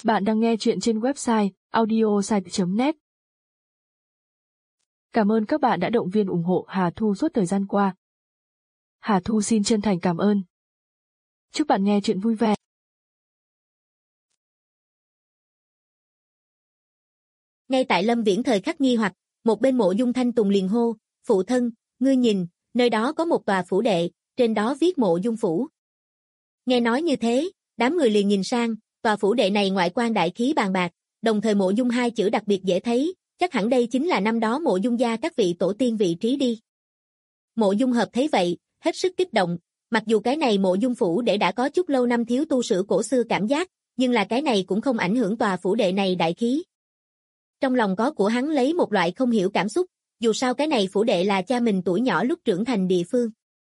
Bạn đang nghe chuyện trên website audiosite.net. Cảm ơn các bạn đã động viên ủng hộ Hà Thu suốt thời gian qua. Hà Thu xin chân thành cảm ơn. Chúc bạn nghe chuyện vui vẻ. Ngay tại Lâm Viễn thời khắc nghi hoặc, một bên Mộ Dung Thanh Tùng liền hô, phụ thân, ngươi nhìn, nơi đó có một tòa phủ đệ, trên đó viết Mộ Dung Phủ. Nghe nói như thế, đám người liền nhìn sang, tòa phủ đệ này ngoại quan đại khí bàn bạc, đồng thời Mộ Dung hai chữ đặc biệt dễ thấy, chắc hẳn đây chính là năm đó Mộ Dung gia các vị tổ tiên vị trí đi. Mộ Dung Hợp thấy vậy, hết sức kích động, mặc dù cái này Mộ Dung Phủ để đã có chút lâu năm thiếu tu sửa cổ xưa cảm giác, nhưng là cái này cũng không ảnh hưởng tòa phủ đệ này đại khí. Trong lòng có của hắn lấy một loại không hiểu cảm xúc, dù sao cái này phủ đệ là cha mình tuổi nhỏ lúc trưởng thành địa phương.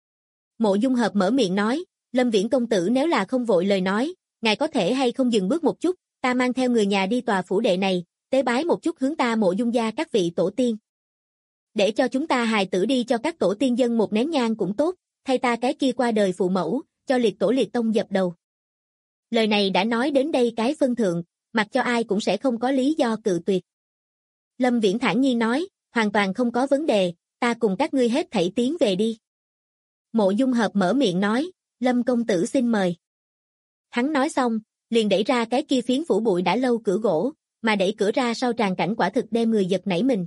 Mộ Dung Hợp mở miệng nói, Lâm Viễn công tử nếu là không vội lời nói, ngài có thể hay không dừng bước một chút, ta mang theo người nhà đi tòa phủ đệ này, tế bái một chút hướng ta Mộ Dung gia các vị tổ tiên. Để cho chúng ta hài tử đi cho các tổ tiên dân một nén nhang cũng tốt, thay ta cái kia qua đời phụ mẫu, cho liệt tổ liệt tông dập đầu. Lời này đã nói đến đây cái phân thượng, mặc cho ai cũng sẽ không có lý do cự tuyệt. Lâm Viễn thản nhiên nói, hoàn toàn không có vấn đề, ta cùng các ngươi hết thảy tiến về đi. Mộ Dung Hợp mở miệng nói, Lâm công tử xin mời. Hắn nói xong, liền đẩy ra cái kia phiến phủ bụi đã lâu cửa gỗ, mà đẩy cửa ra sau tràng cảnh quả thực đem người giật nảy mình.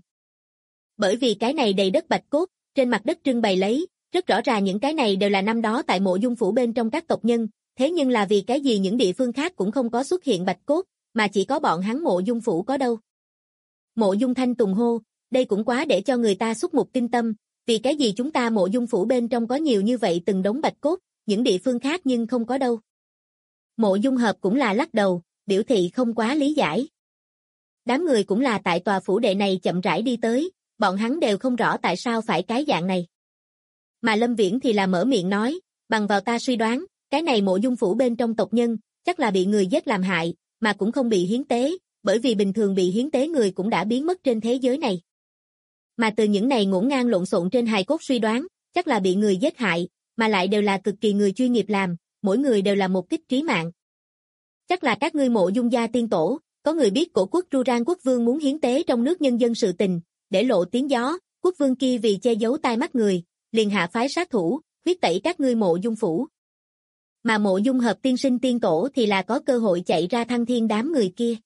Bởi vì cái này đầy đất bạch cốt, trên mặt đất trưng bày lấy, rất rõ ràng những cái này đều là năm đó tại Mộ Dung phủ bên trong các tộc nhân, thế nhưng là vì cái gì những địa phương khác cũng không có xuất hiện bạch cốt, mà chỉ có bọn hắn Mộ Dung phủ có đâu. Mộ Dung Thanh Tùng hô, đây cũng quá để cho người ta xúc mục kinh tâm, vì cái gì chúng ta Mộ Dung phủ bên trong có nhiều như vậy từng đống bạch cốt, những địa phương khác nhưng không có đâu. Mộ Dung Hợp cũng là lắc đầu, biểu thị không quá lý giải. Đám người cũng là tại tòa phủ đệ này chậm rãi đi tới, bọn hắn đều không rõ tại sao phải cái dạng này. Mà Lâm Viễn thì là mở miệng nói, bằng vào ta suy đoán, cái này Mộ Dung phủ bên trong tộc nhân, chắc là bị người giết làm hại, mà cũng không bị hiến tế, bởi vì bình thường bị hiến tế người cũng đã biến mất trên thế giới này. Mà từ những này ngổn ngang lộn xộn trên hài cốt suy đoán, chắc là bị người giết hại, mà lại đều là cực kỳ người chuyên nghiệp làm, mỗi người đều là một kích trí mạng. Chắc là các ngươi Mộ Dung gia tiên tổ, có người biết cổ quốc Ru-Ran quốc vương muốn hiến tế trong nước nhân dân sự tình, để lộ tiếng gió, quốc vương kia vì che giấu tai mắt người, liền hạ phái sát thủ, huyết tẩy các ngươi Mộ Dung phủ. Mà Mộ Dung Hợp tiên sinh tiên tổ thì là có cơ hội chạy ra thăng thiên đám người kia.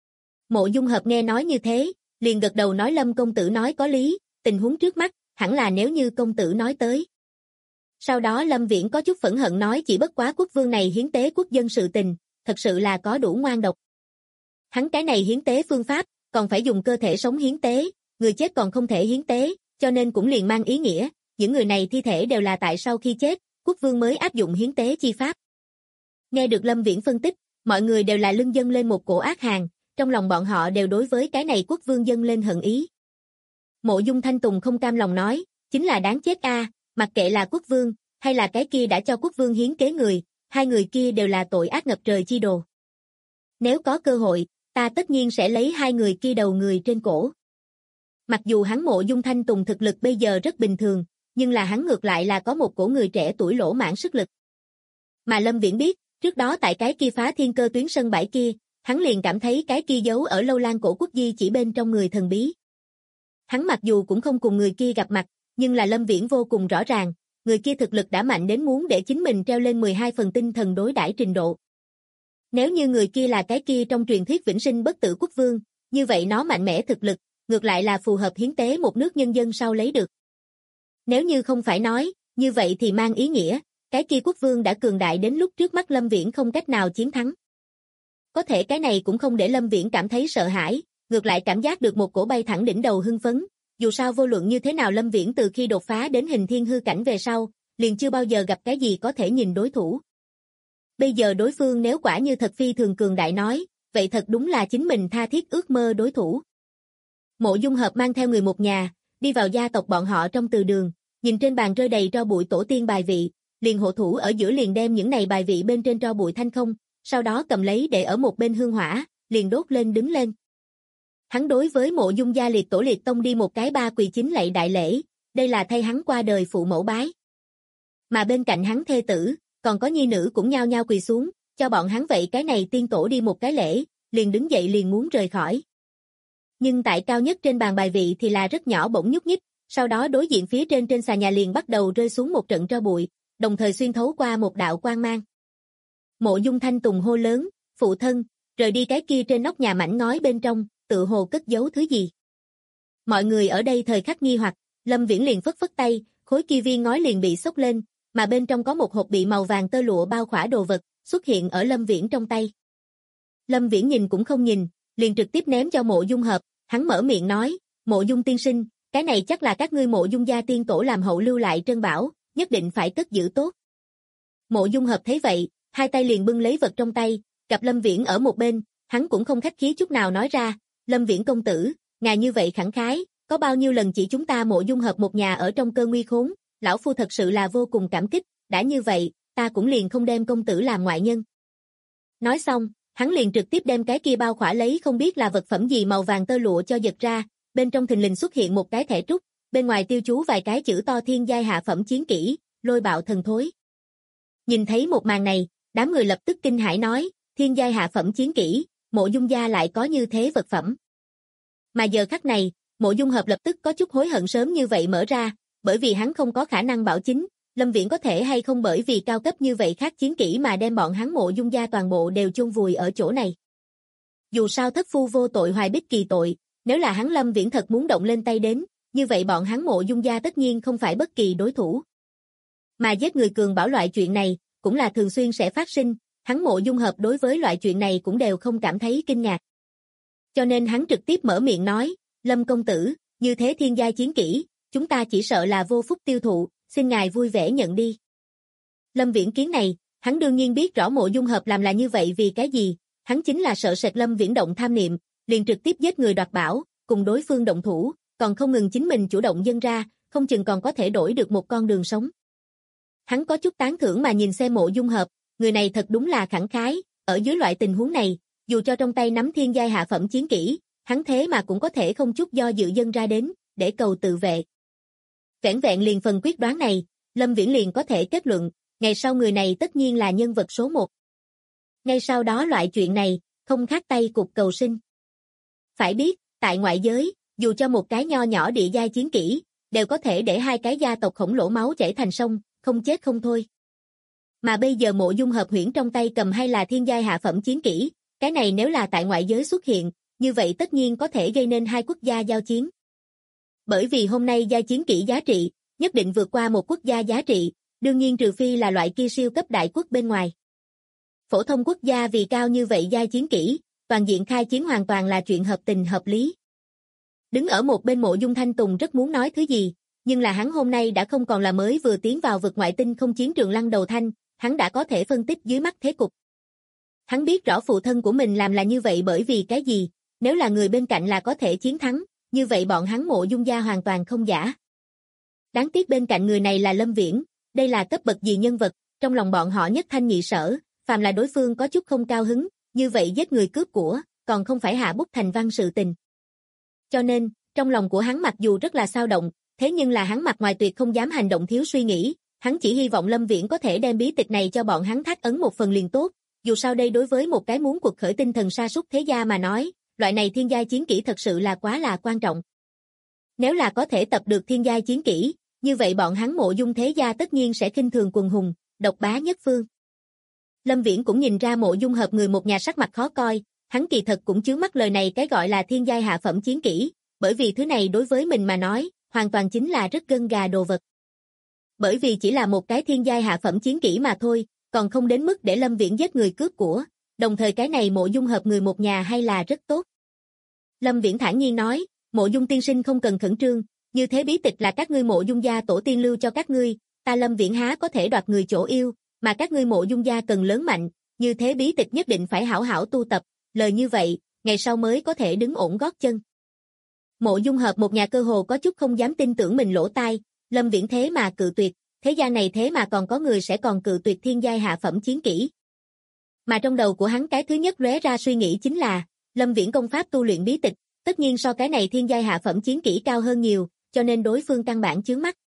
Mộ Dung Hợp nghe nói như thế, liền gật đầu nói Lâm công tử nói có lý, tình huống trước mắt, hẳn là nếu như công tử nói tới. Sau đó Lâm Viễn có chút phẫn hận nói chỉ bất quá quốc vương này hiến tế quốc dân sự tình, thật sự là có đủ ngoan độc. Hắn cái này hiến tế phương pháp, còn phải dùng cơ thể sống hiến tế, người chết còn không thể hiến tế, cho nên cũng liền mang ý nghĩa, những người này thi thể đều là tại sau khi chết, quốc vương mới áp dụng hiến tế chi pháp. Nghe được Lâm Viễn phân tích, mọi người đều là lưng dâng lên một cổ ác hàn, trong lòng bọn họ đều đối với cái này quốc vương dâng lên hận ý. Mộ Dung Thanh Tùng không cam lòng nói, chính là đáng chết a, mặc kệ là quốc vương, hay là cái kia đã cho quốc vương hiến kế người, hai người kia đều là tội ác ngập trời chi đồ. Nếu có cơ hội, ta tất nhiên sẽ lấy hai người kia đầu người trên cổ. Mặc dù hắn Mộ Dung Thanh Tùng thực lực bây giờ rất bình thường, nhưng là hắn ngược lại là có một cổ người trẻ tuổi lỗ mãng sức lực. Mà Lâm Viễn biết, trước đó tại cái kia phá thiên cơ tuyến sân bãi kia, hắn liền cảm thấy cái kia giấu ở lâu lan cổ quốc di chỉ bên trong người thần bí. Hắn mặc dù cũng không cùng người kia gặp mặt, nhưng là Lâm Viễn vô cùng rõ ràng, người kia thực lực đã mạnh đến muốn để chính mình treo lên 12 phần tinh thần đối đãi trình độ. Nếu như người kia là cái kia trong truyền thuyết vĩnh sinh bất tử quốc vương, như vậy nó mạnh mẽ thực lực, ngược lại là phù hợp hiến tế một nước nhân dân sau lấy được. Nếu như không phải nói, như vậy thì mang ý nghĩa, cái kia quốc vương đã cường đại đến lúc trước mắt Lâm Viễn không cách nào chiến thắng. Có thể cái này cũng không để Lâm Viễn cảm thấy sợ hãi, ngược lại cảm giác được một cổ bay thẳng đỉnh đầu hưng phấn, dù sao vô luận như thế nào Lâm Viễn từ khi đột phá đến hình thiên hư cảnh về sau, liền chưa bao giờ gặp cái gì có thể nhìn đối thủ. Bây giờ đối phương nếu quả như thật phi thường cường đại nói, vậy thật đúng là chính mình tha thiết ước mơ đối thủ. Mộ Dung Hợp mang theo người một nhà, đi vào gia tộc bọn họ trong từ đường, nhìn trên bàn rơi đầy tro bụi tổ tiên bài vị, liền hộ thủ ở giữa liền đem những này bài vị bên trên tro bụi thanh không, sau đó cầm lấy để ở một bên hương hỏa, liền đốt lên đứng lên. Hắn đối với Mộ Dung gia liệt tổ liệt tông đi một cái ba quỳ chính lạy đại lễ, đây là thay hắn qua đời phụ mẫu bái. Mà bên cạnh hắn thê tử, còn có nhi nữ cũng nhao nhao quỳ xuống, cho bọn hắn vậy cái này tiên tổ đi một cái lễ, liền đứng dậy liền muốn rời khỏi. Nhưng tại cao nhất trên bàn bài vị thì là rất nhỏ bỗng nhúc nhích, sau đó đối diện phía trên xà nhà liền bắt đầu rơi xuống một trận tro bụi, đồng thời xuyên thấu qua một đạo quang mang. Mộ Dung Thanh Tùng hô lớn, phụ thân, rời đi cái kia trên nóc nhà mảnh ngói bên trong, tự hồ cất giấu thứ gì. Mọi người ở đây thời khắc nghi hoặc, Lâm Viễn liền phất phất tay, khối kia viên ngói liền bị xốc lên, mà bên trong có một hộp bị màu vàng tơ lụa bao khỏa đồ vật, xuất hiện ở Lâm Viễn trong tay. Lâm Viễn nhìn cũng không nhìn, liền trực tiếp ném cho Mộ Dung Hợp, hắn mở miệng nói, Mộ Dung tiên sinh, cái này chắc là các ngươi Mộ Dung gia tiên tổ làm hậu lưu lại trân bảo, nhất định phải cất giữ tốt. Mộ Dung Hợp thấy vậy, hai tay liền bưng lấy vật trong tay, gặp Lâm Viễn ở một bên, hắn cũng không khách khí chút nào nói ra, Lâm Viễn công tử, ngài như vậy khẳng khái, có bao nhiêu lần chỉ chúng ta Mộ Dung Hợp một nhà ở trong cơn nguy khốn, lão phu thật sự là vô cùng cảm kích, đã như vậy, ta cũng liền không đem công tử làm ngoại nhân. Nói xong, hắn liền trực tiếp đem cái kia bao khỏa lấy không biết là vật phẩm gì màu vàng tơ lụa cho giật ra, bên trong thình lình xuất hiện một cái thẻ trúc, bên ngoài tiêu chú vài cái chữ to thiên giai hạ phẩm chiến kỹ, lôi bạo thần thối. Nhìn thấy một màn này, đám người lập tức kinh hãi nói, thiên giai hạ phẩm chiến kỹ, Mộ Dung gia lại có như thế vật phẩm. Mà giờ khắc này, Mộ Dung Hợp lập tức có chút hối hận sớm như vậy mở ra, bởi vì hắn không có khả năng bảo chính, Lâm Viễn có thể hay không bởi vì cao cấp như vậy khác chiến kỹ mà đem bọn hắn Mộ Dung gia toàn bộ đều chôn vùi ở chỗ này. Dù sao thất phu vô tội hoài bích kỳ tội, nếu là hắn Lâm Viễn thật muốn động lên tay đến, như vậy bọn hắn Mộ Dung gia tất nhiên không phải bất kỳ đối thủ. Mà giết người cường bảo loại chuyện này, cũng là thường xuyên sẽ phát sinh, hắn Mộ Dung Hợp đối với loại chuyện này cũng đều không cảm thấy kinh ngạc. Cho nên hắn trực tiếp mở miệng nói, Lâm công tử, như thế thiên giai chiến kỹ, chúng ta chỉ sợ là vô phúc tiêu thụ, xin ngài vui vẻ nhận đi. Lâm Viễn kiến này, hắn đương nhiên biết rõ Mộ Dung Hợp làm là như vậy vì cái gì, hắn chính là sợ sệt Lâm Viễn động tham niệm, liền trực tiếp giết người đoạt bảo, cùng đối phương động thủ, còn không ngừng chính mình chủ động dâng ra, không chừng còn có thể đổi được một con đường sống. Hắn có chút tán thưởng mà nhìn xem Mộ Dung Hợp, người này thật đúng là khẳng khái, ở dưới loại tình huống này, dù cho trong tay nắm thiên giai hạ phẩm chiến kỹ, hắn thế mà cũng có thể không chút do dự dâng ra đến, để cầu tự vệ. Vẻn vẹn liền phần quyết đoán này, Lâm Viễn liền có thể kết luận, ngày sau người này tất nhiên là nhân vật số 1. Ngay sau đó loại chuyện này, không khác tay cục cầu sinh. Phải biết, tại ngoại giới, dù cho một cái nho nhỏ địa giai chiến kỹ, đều có thể để hai cái gia tộc khổng lồ máu chảy thành sông, không chết không thôi. Mà bây giờ Mộ Dung Hợp huyễn trong tay cầm hay là thiên giai hạ phẩm chiến kỹ, cái này nếu là tại ngoại giới xuất hiện, như vậy tất nhiên có thể gây nên hai quốc gia giao chiến. Bởi vì hôm nay giai chiến kỹ giá trị, nhất định vượt qua một quốc gia giá trị, đương nhiên trừ phi là loại kia siêu cấp đại quốc bên ngoài. Phổ thông quốc gia vì cao như vậy giai chiến kỹ, toàn diện khai chiến hoàn toàn là chuyện hợp tình hợp lý. Đứng ở một bên Mộ Dung Thanh Tùng rất muốn nói thứ gì, nhưng là hắn hôm nay đã không còn là mới vừa tiến vào vực ngoại tinh không chiến trường lăng đầu thanh, hắn đã có thể phân tích dưới mắt thế cục. Hắn biết rõ phụ thân của mình làm là như vậy bởi vì cái gì, nếu là người bên cạnh là có thể chiến thắng, như vậy bọn hắn Mộ Dung gia hoàn toàn không giả. Đáng tiếc bên cạnh người này là Lâm Viễn, đây là cấp bậc gì nhân vật, trong lòng bọn họ nhất thanh nhị sở, phàm là đối phương có chút không cao hứng, như vậy giết người cướp của, còn không phải hạ bút thành văn sự tình. Cho nên, trong lòng của hắn mặc dù rất là xao động, thế nhưng là hắn mặt ngoài tuyệt không dám hành động thiếu suy nghĩ, hắn chỉ hy vọng Lâm Viễn có thể đem bí tịch này cho bọn hắn thác ấn một phần liền tốt, dù sao đây đối với một cái muốn cuộc khởi tinh thần sa sút thế gia mà nói, loại này thiên giai chiến kỹ thật sự là quá là quan trọng. Nếu là có thể tập được thiên giai chiến kỹ, như vậy bọn hắn Mộ Dung thế gia tất nhiên sẽ khinh thường quần hùng, độc bá nhất phương. Lâm Viễn cũng nhìn ra Mộ Dung Hợp người một nhà sắc mặt khó coi, hắn kỳ thật cũng chướng mắt lời này cái gọi là thiên giai hạ phẩm chiến kỹ, bởi vì thứ này đối với mình mà nói, hoàn toàn chính là rất gân gà đồ vật. Bởi vì chỉ là một cái thiên giai hạ phẩm chiến kỹ mà thôi, còn không đến mức để Lâm Viễn giết người cướp của, đồng thời cái này Mộ Dung Hợp người một nhà hay là rất tốt. Lâm Viễn thản nhiên nói, Mộ Dung tiên sinh không cần khẩn trương, như thế bí tịch là các ngươi Mộ Dung gia tổ tiên lưu cho các ngươi, ta Lâm Viễn há có thể đoạt người chỗ yêu, mà các ngươi Mộ Dung gia cần lớn mạnh, như thế bí tịch nhất định phải hảo hảo tu tập, lời như vậy, ngày sau mới có thể đứng ổn gót chân. Mộ Dung Hợp một nhà cơ hồ có chút không dám tin tưởng mình lỗ tai, Lâm Viễn thế mà cự tuyệt, thế gian này thế mà còn có người sẽ còn cự tuyệt thiên giai hạ phẩm chiến kỹ. Mà trong đầu của hắn cái thứ nhất lóe ra suy nghĩ chính là, Lâm Viễn công pháp tu luyện bí tịch, tất nhiên so cái này thiên giai hạ phẩm chiến kỹ cao hơn nhiều, cho nên đối phương căn bản chướng mắt.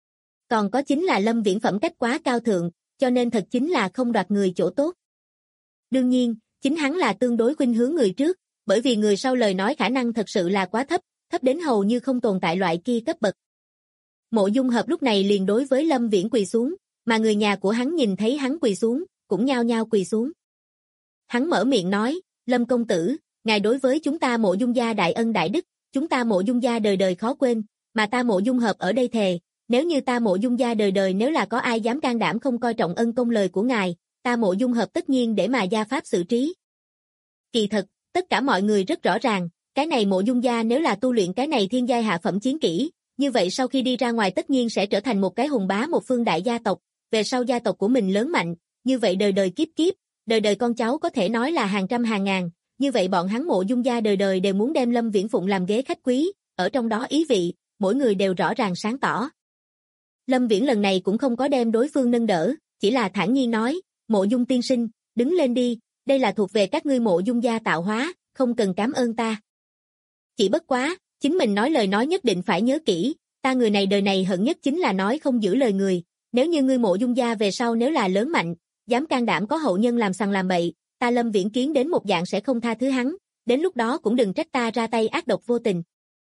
Còn có chính là Lâm Viễn phẩm cách quá cao thượng, cho nên thật chính là không đoạt người chỗ tốt. Đương nhiên, chính hắn là tương đối khuynh hướng người trước, bởi vì người sau lời nói khả năng thật sự là quá thấp, thấp đến hầu như không tồn tại loại kia cấp bậc. Mộ Dung Hợp lúc này liền đối với Lâm Viễn quỳ xuống, mà người nhà của hắn nhìn thấy hắn quỳ xuống, cũng nhao nhao quỳ xuống. Hắn mở miệng nói, Lâm công tử, ngài đối với chúng ta Mộ Dung gia đại ân đại đức, chúng ta Mộ Dung gia đời đời khó quên, mà ta Mộ Dung Hợp ở đây thề, nếu như ta Mộ Dung gia đời đời nếu là có ai dám can đảm không coi trọng ân công lời của ngài, ta Mộ Dung Hợp tất nhiên để mà gia pháp xử trí. Kỳ thật, tất cả mọi người rất rõ ràng, cái này Mộ Dung gia nếu là tu luyện cái này thiên giai hạ phẩm chiến kỹ, như vậy sau khi đi ra ngoài tất nhiên sẽ trở thành một cái hùng bá một phương đại gia tộc, về sau gia tộc của mình lớn mạnh, như vậy đời đời kiếp kiếp, đời đời con cháu có thể nói là hàng trăm hàng ngàn, như vậy bọn hắn Mộ Dung gia đời đời đều muốn đem Lâm Viễn phụng làm ghế khách quý, ở trong đó ý vị, mỗi người đều rõ ràng sáng tỏ. Lâm Viễn lần này cũng không có đem đối phương nâng đỡ, chỉ là thản nhiên nói, Mộ Dung tiên sinh, đứng lên đi, đây là thuộc về các ngươi Mộ Dung gia tạo hóa, không cần cảm ơn ta. Chỉ bất quá, chính mình nói lời nói nhất định phải nhớ kỹ, ta người này đời này hận nhất chính là nói không giữ lời người, nếu như ngươi Mộ Dung gia về sau nếu là lớn mạnh, dám can đảm có hậu nhân làm sằng làm bậy, ta Lâm Viễn kiến đến một dạng sẽ không tha thứ hắn, đến lúc đó cũng đừng trách ta ra tay ác độc vô tình.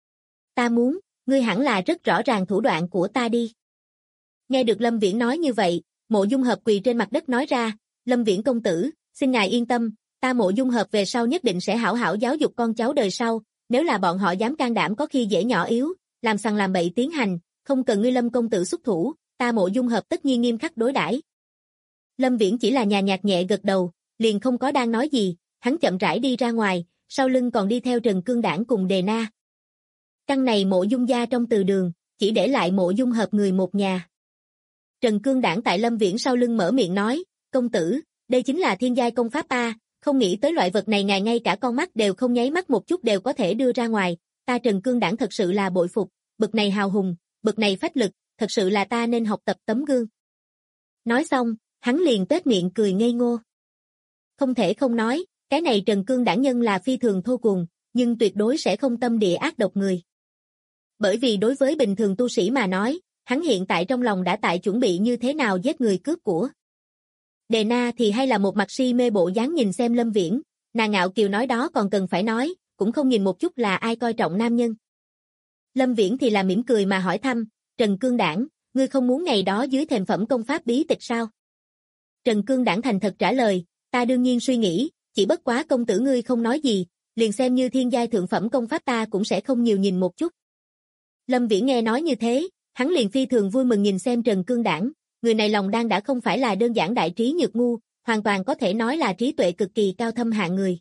Ta muốn, ngươi hẳn là rất rõ ràng thủ đoạn của ta đi. Nghe được Lâm Viễn nói như vậy, Mộ Dung Hợp quỳ trên mặt đất nói ra, Lâm Viễn công tử, xin ngài yên tâm, ta Mộ Dung Hợp về sau nhất định sẽ hảo hảo giáo dục con cháu đời sau, nếu là bọn họ dám can đảm có khi dễ nhỏ yếu, làm sằng làm bậy tiến hành, không cần ngươi Lâm công tử xuất thủ, ta Mộ Dung Hợp tất nhiên nghiêm khắc đối đãi. Lâm Viễn chỉ là nhàn nhạt nhẹ gật đầu, liền không có đang nói gì, hắn chậm rãi đi ra ngoài, sau lưng còn đi theo Trần Cương Đảng cùng Đề Na. Căn này Mộ Dung gia trong từ đường, chỉ để lại Mộ Dung Hợp người một nhà. Trần Cương Đảng tại Lâm Viễn sau lưng mở miệng nói, công tử, đây chính là thiên giai công pháp A, không nghĩ tới loại vật này ngài ngay cả con mắt đều không nháy mắt một chút đều có thể đưa ra ngoài, ta Trần Cương Đảng thật sự là bội phục, bực này hào hùng, bực này phách lực, thật sự là ta nên học tập tấm gương. Nói xong, hắn liền tuét miệng cười ngây ngô. Không thể không nói, cái này Trần Cương Đảng nhân là phi thường thô cuồng, nhưng tuyệt đối sẽ không tâm địa ác độc người. Bởi vì đối với bình thường tu sĩ mà nói, hắn hiện tại trong lòng đã tại chuẩn bị như thế nào giết người cướp của. Đề Na thì hay là một mặt si mê bộ dáng nhìn xem Lâm Viễn, nàng ngạo kiều nói đó còn cần phải nói, cũng không nhìn một chút là ai coi trọng nam nhân. Lâm Viễn thì là mỉm cười mà hỏi thăm, Trần Cương Đảng, ngươi không muốn ngày đó dưới thềm phẩm công pháp bí tịch sao? Trần Cương Đảng thành thật trả lời, ta đương nhiên suy nghĩ, chỉ bất quá công tử ngươi không nói gì, liền xem như thiên giai thượng phẩm công pháp ta cũng sẽ không nhiều nhìn một chút. Lâm Viễn nghe nói như thế, hắn liền phi thường vui mừng nhìn xem Trần Cương Đảng, người này lòng đang đã không phải là đơn giản đại trí nhược ngu, hoàn toàn có thể nói là trí tuệ cực kỳ cao thâm hạng người.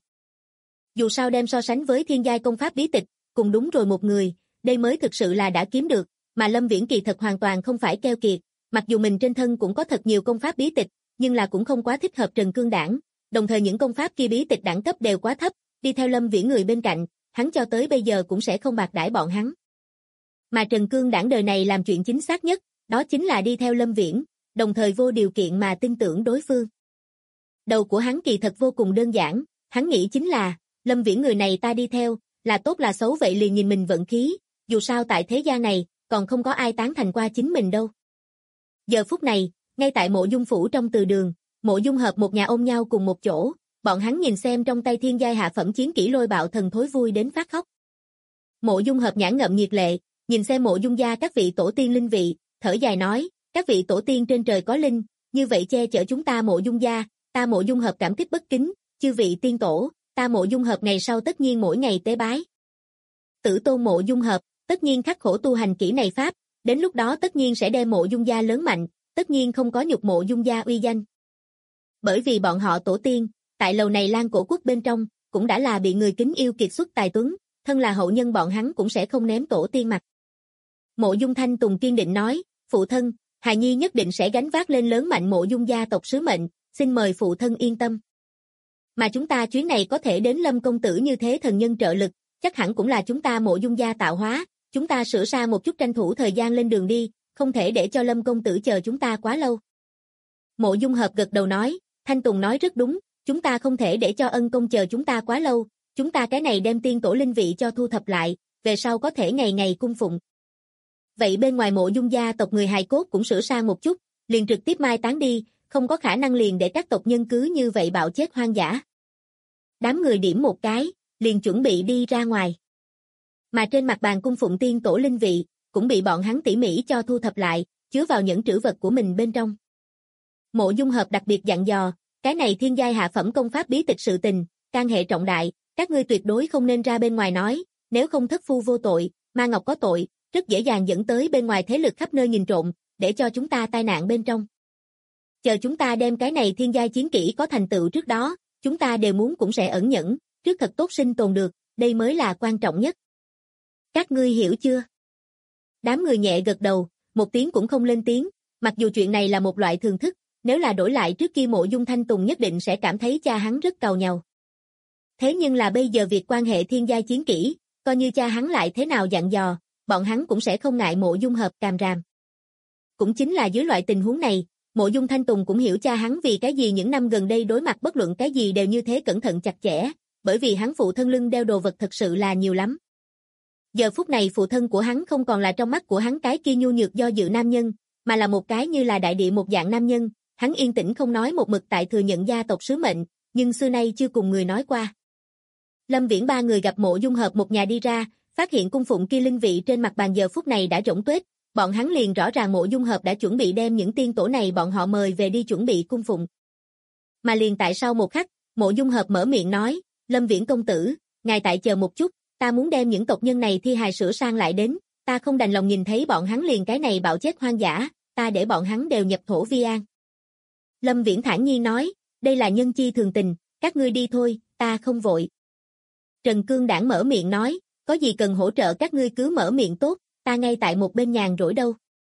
Dù sao đem so sánh với thiên giai công pháp bí tịch, cùng đúng rồi một người, đây mới thực sự là đã kiếm được, mà Lâm Viễn kỳ thật hoàn toàn không phải keo kiệt, mặc dù mình trên thân cũng có thật nhiều công pháp bí tịch, nhưng là cũng không quá thích hợp Trần Cương Đảng, đồng thời những công pháp kia bí tịch đẳng cấp đều quá thấp, đi theo Lâm Viễn người bên cạnh, hắn cho tới bây giờ cũng sẽ không bạc đãi bọn hắn. Mà Trần Cương Đảng đời này làm chuyện chính xác nhất, đó chính là đi theo Lâm Viễn, đồng thời vô điều kiện mà tin tưởng đối phương. Đầu của hắn kỳ thật vô cùng đơn giản, hắn nghĩ chính là, Lâm Viễn người này ta đi theo, là tốt là xấu vậy liền nhìn mình vận khí, dù sao tại thế gian này, còn không có ai tán thành qua chính mình đâu. Giờ phút này, ngay tại Mộ Dung phủ trong từ đường, Mộ Dung Hợp một nhà ôm nhau cùng một chỗ, bọn hắn nhìn xem trong tay thiên giai hạ phẩm chiến kỹ Lôi Bạo Thần Thối vui đến phát khóc. Mộ Dung Hợp nhãn ngậm nhiệt lệ, nhìn xem Mộ Dung gia các vị tổ tiên linh vị, thở dài nói, các vị tổ tiên trên trời có linh, như vậy che chở chúng ta Mộ Dung gia, ta Mộ Dung Hợp cảm kích bất kính, chư vị tiên tổ, ta Mộ Dung Hợp ngày sau tất nhiên mỗi ngày tế bái. Tử tôn Mộ Dung Hợp, tất nhiên khắc khổ tu hành kỹ này pháp, đến lúc đó tất nhiên sẽ đem Mộ Dung gia lớn mạnh, tất nhiên không có nhục Mộ Dung gia uy danh. Bởi vì bọn họ tổ tiên, tại lầu này Lan Cổ quốc bên trong, cũng đã là bị người kính yêu kiệt xuất tài tuấn, thân là hậu nhân bọn hắn cũng sẽ không ném tổ tiên mặt. Mộ Dung Thanh Tùng kiên định nói, phụ thân, hài nhi nhất định sẽ gánh vác lên lớn mạnh Mộ Dung gia tộc sứ mệnh, xin mời phụ thân yên tâm. Mà chúng ta chuyến này có thể đến Lâm công tử như thế thần nhân trợ lực, chắc hẳn cũng là chúng ta Mộ Dung gia tạo hóa, chúng ta sửa xa một chút tranh thủ thời gian lên đường đi, không thể để cho Lâm công tử chờ chúng ta quá lâu. Mộ Dung Hợp gật đầu nói, Thanh Tùng nói rất đúng, chúng ta không thể để cho ân công chờ chúng ta quá lâu, chúng ta cái này đem tiên tổ linh vị cho thu thập lại, về sau có thể ngày ngày cung phụng. Vậy bên ngoài Mộ Dung gia tộc người hài cốt cũng sửa sang một chút, liền trực tiếp mai táng đi, không có khả năng liền để các tộc nhân cứ như vậy bạo chết hoang dã. Đám người điểm một cái, liền chuẩn bị đi ra ngoài. Mà trên mặt bàn cung phụng tiên tổ linh vị, cũng bị bọn hắn tỉ mỉ cho thu thập lại, chứa vào những trữ vật của mình bên trong. Mộ Dung Hợp đặc biệt dặn dò, cái này thiên giai hạ phẩm công pháp bí tịch sự tình, can hệ trọng đại, các ngươi tuyệt đối không nên ra bên ngoài nói, nếu không thất phu vô tội, ma ngọc có tội, rất dễ dàng dẫn tới bên ngoài thế lực khắp nơi nhìn trộm, để cho chúng ta tai nạn bên trong. Chờ chúng ta đem cái này thiên giai chiến kỹ có thành tựu trước đó, chúng ta đều muốn cũng sẽ ẩn nhẫn, trước thật tốt sinh tồn được, đây mới là quan trọng nhất. Các ngươi hiểu chưa? Đám người nhẹ gật đầu, một tiếng cũng không lên tiếng, mặc dù chuyện này là một loại thường thức, nếu là đổi lại trước kia Mộ Dung Thanh Tùng nhất định sẽ cảm thấy cha hắn rất càu nhàu. Thế nhưng là bây giờ việc quan hệ thiên giai chiến kỹ, coi như cha hắn lại thế nào dặn dò, bọn hắn cũng sẽ không ngại Mộ Dung Hợp càm ràm. Cũng chính là dưới loại tình huống này, Mộ Dung Thanh Tùng cũng hiểu cha hắn vì cái gì những năm gần đây đối mặt bất luận cái gì đều như thế cẩn thận chặt chẽ, bởi vì hắn phụ thân lưng đeo đồ vật thật sự là nhiều lắm. Giờ phút này phụ thân của hắn không còn là trong mắt của hắn cái kia nhu nhược do dự nam nhân, mà là một cái như là đại địa một dạng nam nhân, hắn yên tĩnh không nói một mực tại thừa nhận gia tộc sứ mệnh, nhưng xưa nay chưa cùng người nói qua. Lâm Viễn ba người gặp Mộ Dung Hợp một nhà đi ra, phát hiện cung phụng kia linh vị trên mặt bàn giờ phút này đã rỗng tuếch, bọn hắn liền rõ ràng Mộ Dung Hợp đã chuẩn bị đem những tiên tổ này bọn họ mời về đi chuẩn bị cung phụng. Mà liền tại sau một khắc, Mộ Dung Hợp mở miệng nói, Lâm Viễn công tử, ngài tại chờ một chút, ta muốn đem những tộc nhân này thi hài sửa sang lại đến, ta không đành lòng nhìn thấy bọn hắn liền cái này bạo chết hoang dã, ta để bọn hắn đều nhập thổ vi an. Lâm Viễn thản nhiên nói, đây là nhân chi thường tình, các ngươi đi thôi, ta không vội. Trần Cương Đảng mở miệng nói, có gì cần hỗ trợ các ngươi cứ mở miệng tốt, ta ngay tại một bên nhàn rỗi đâu.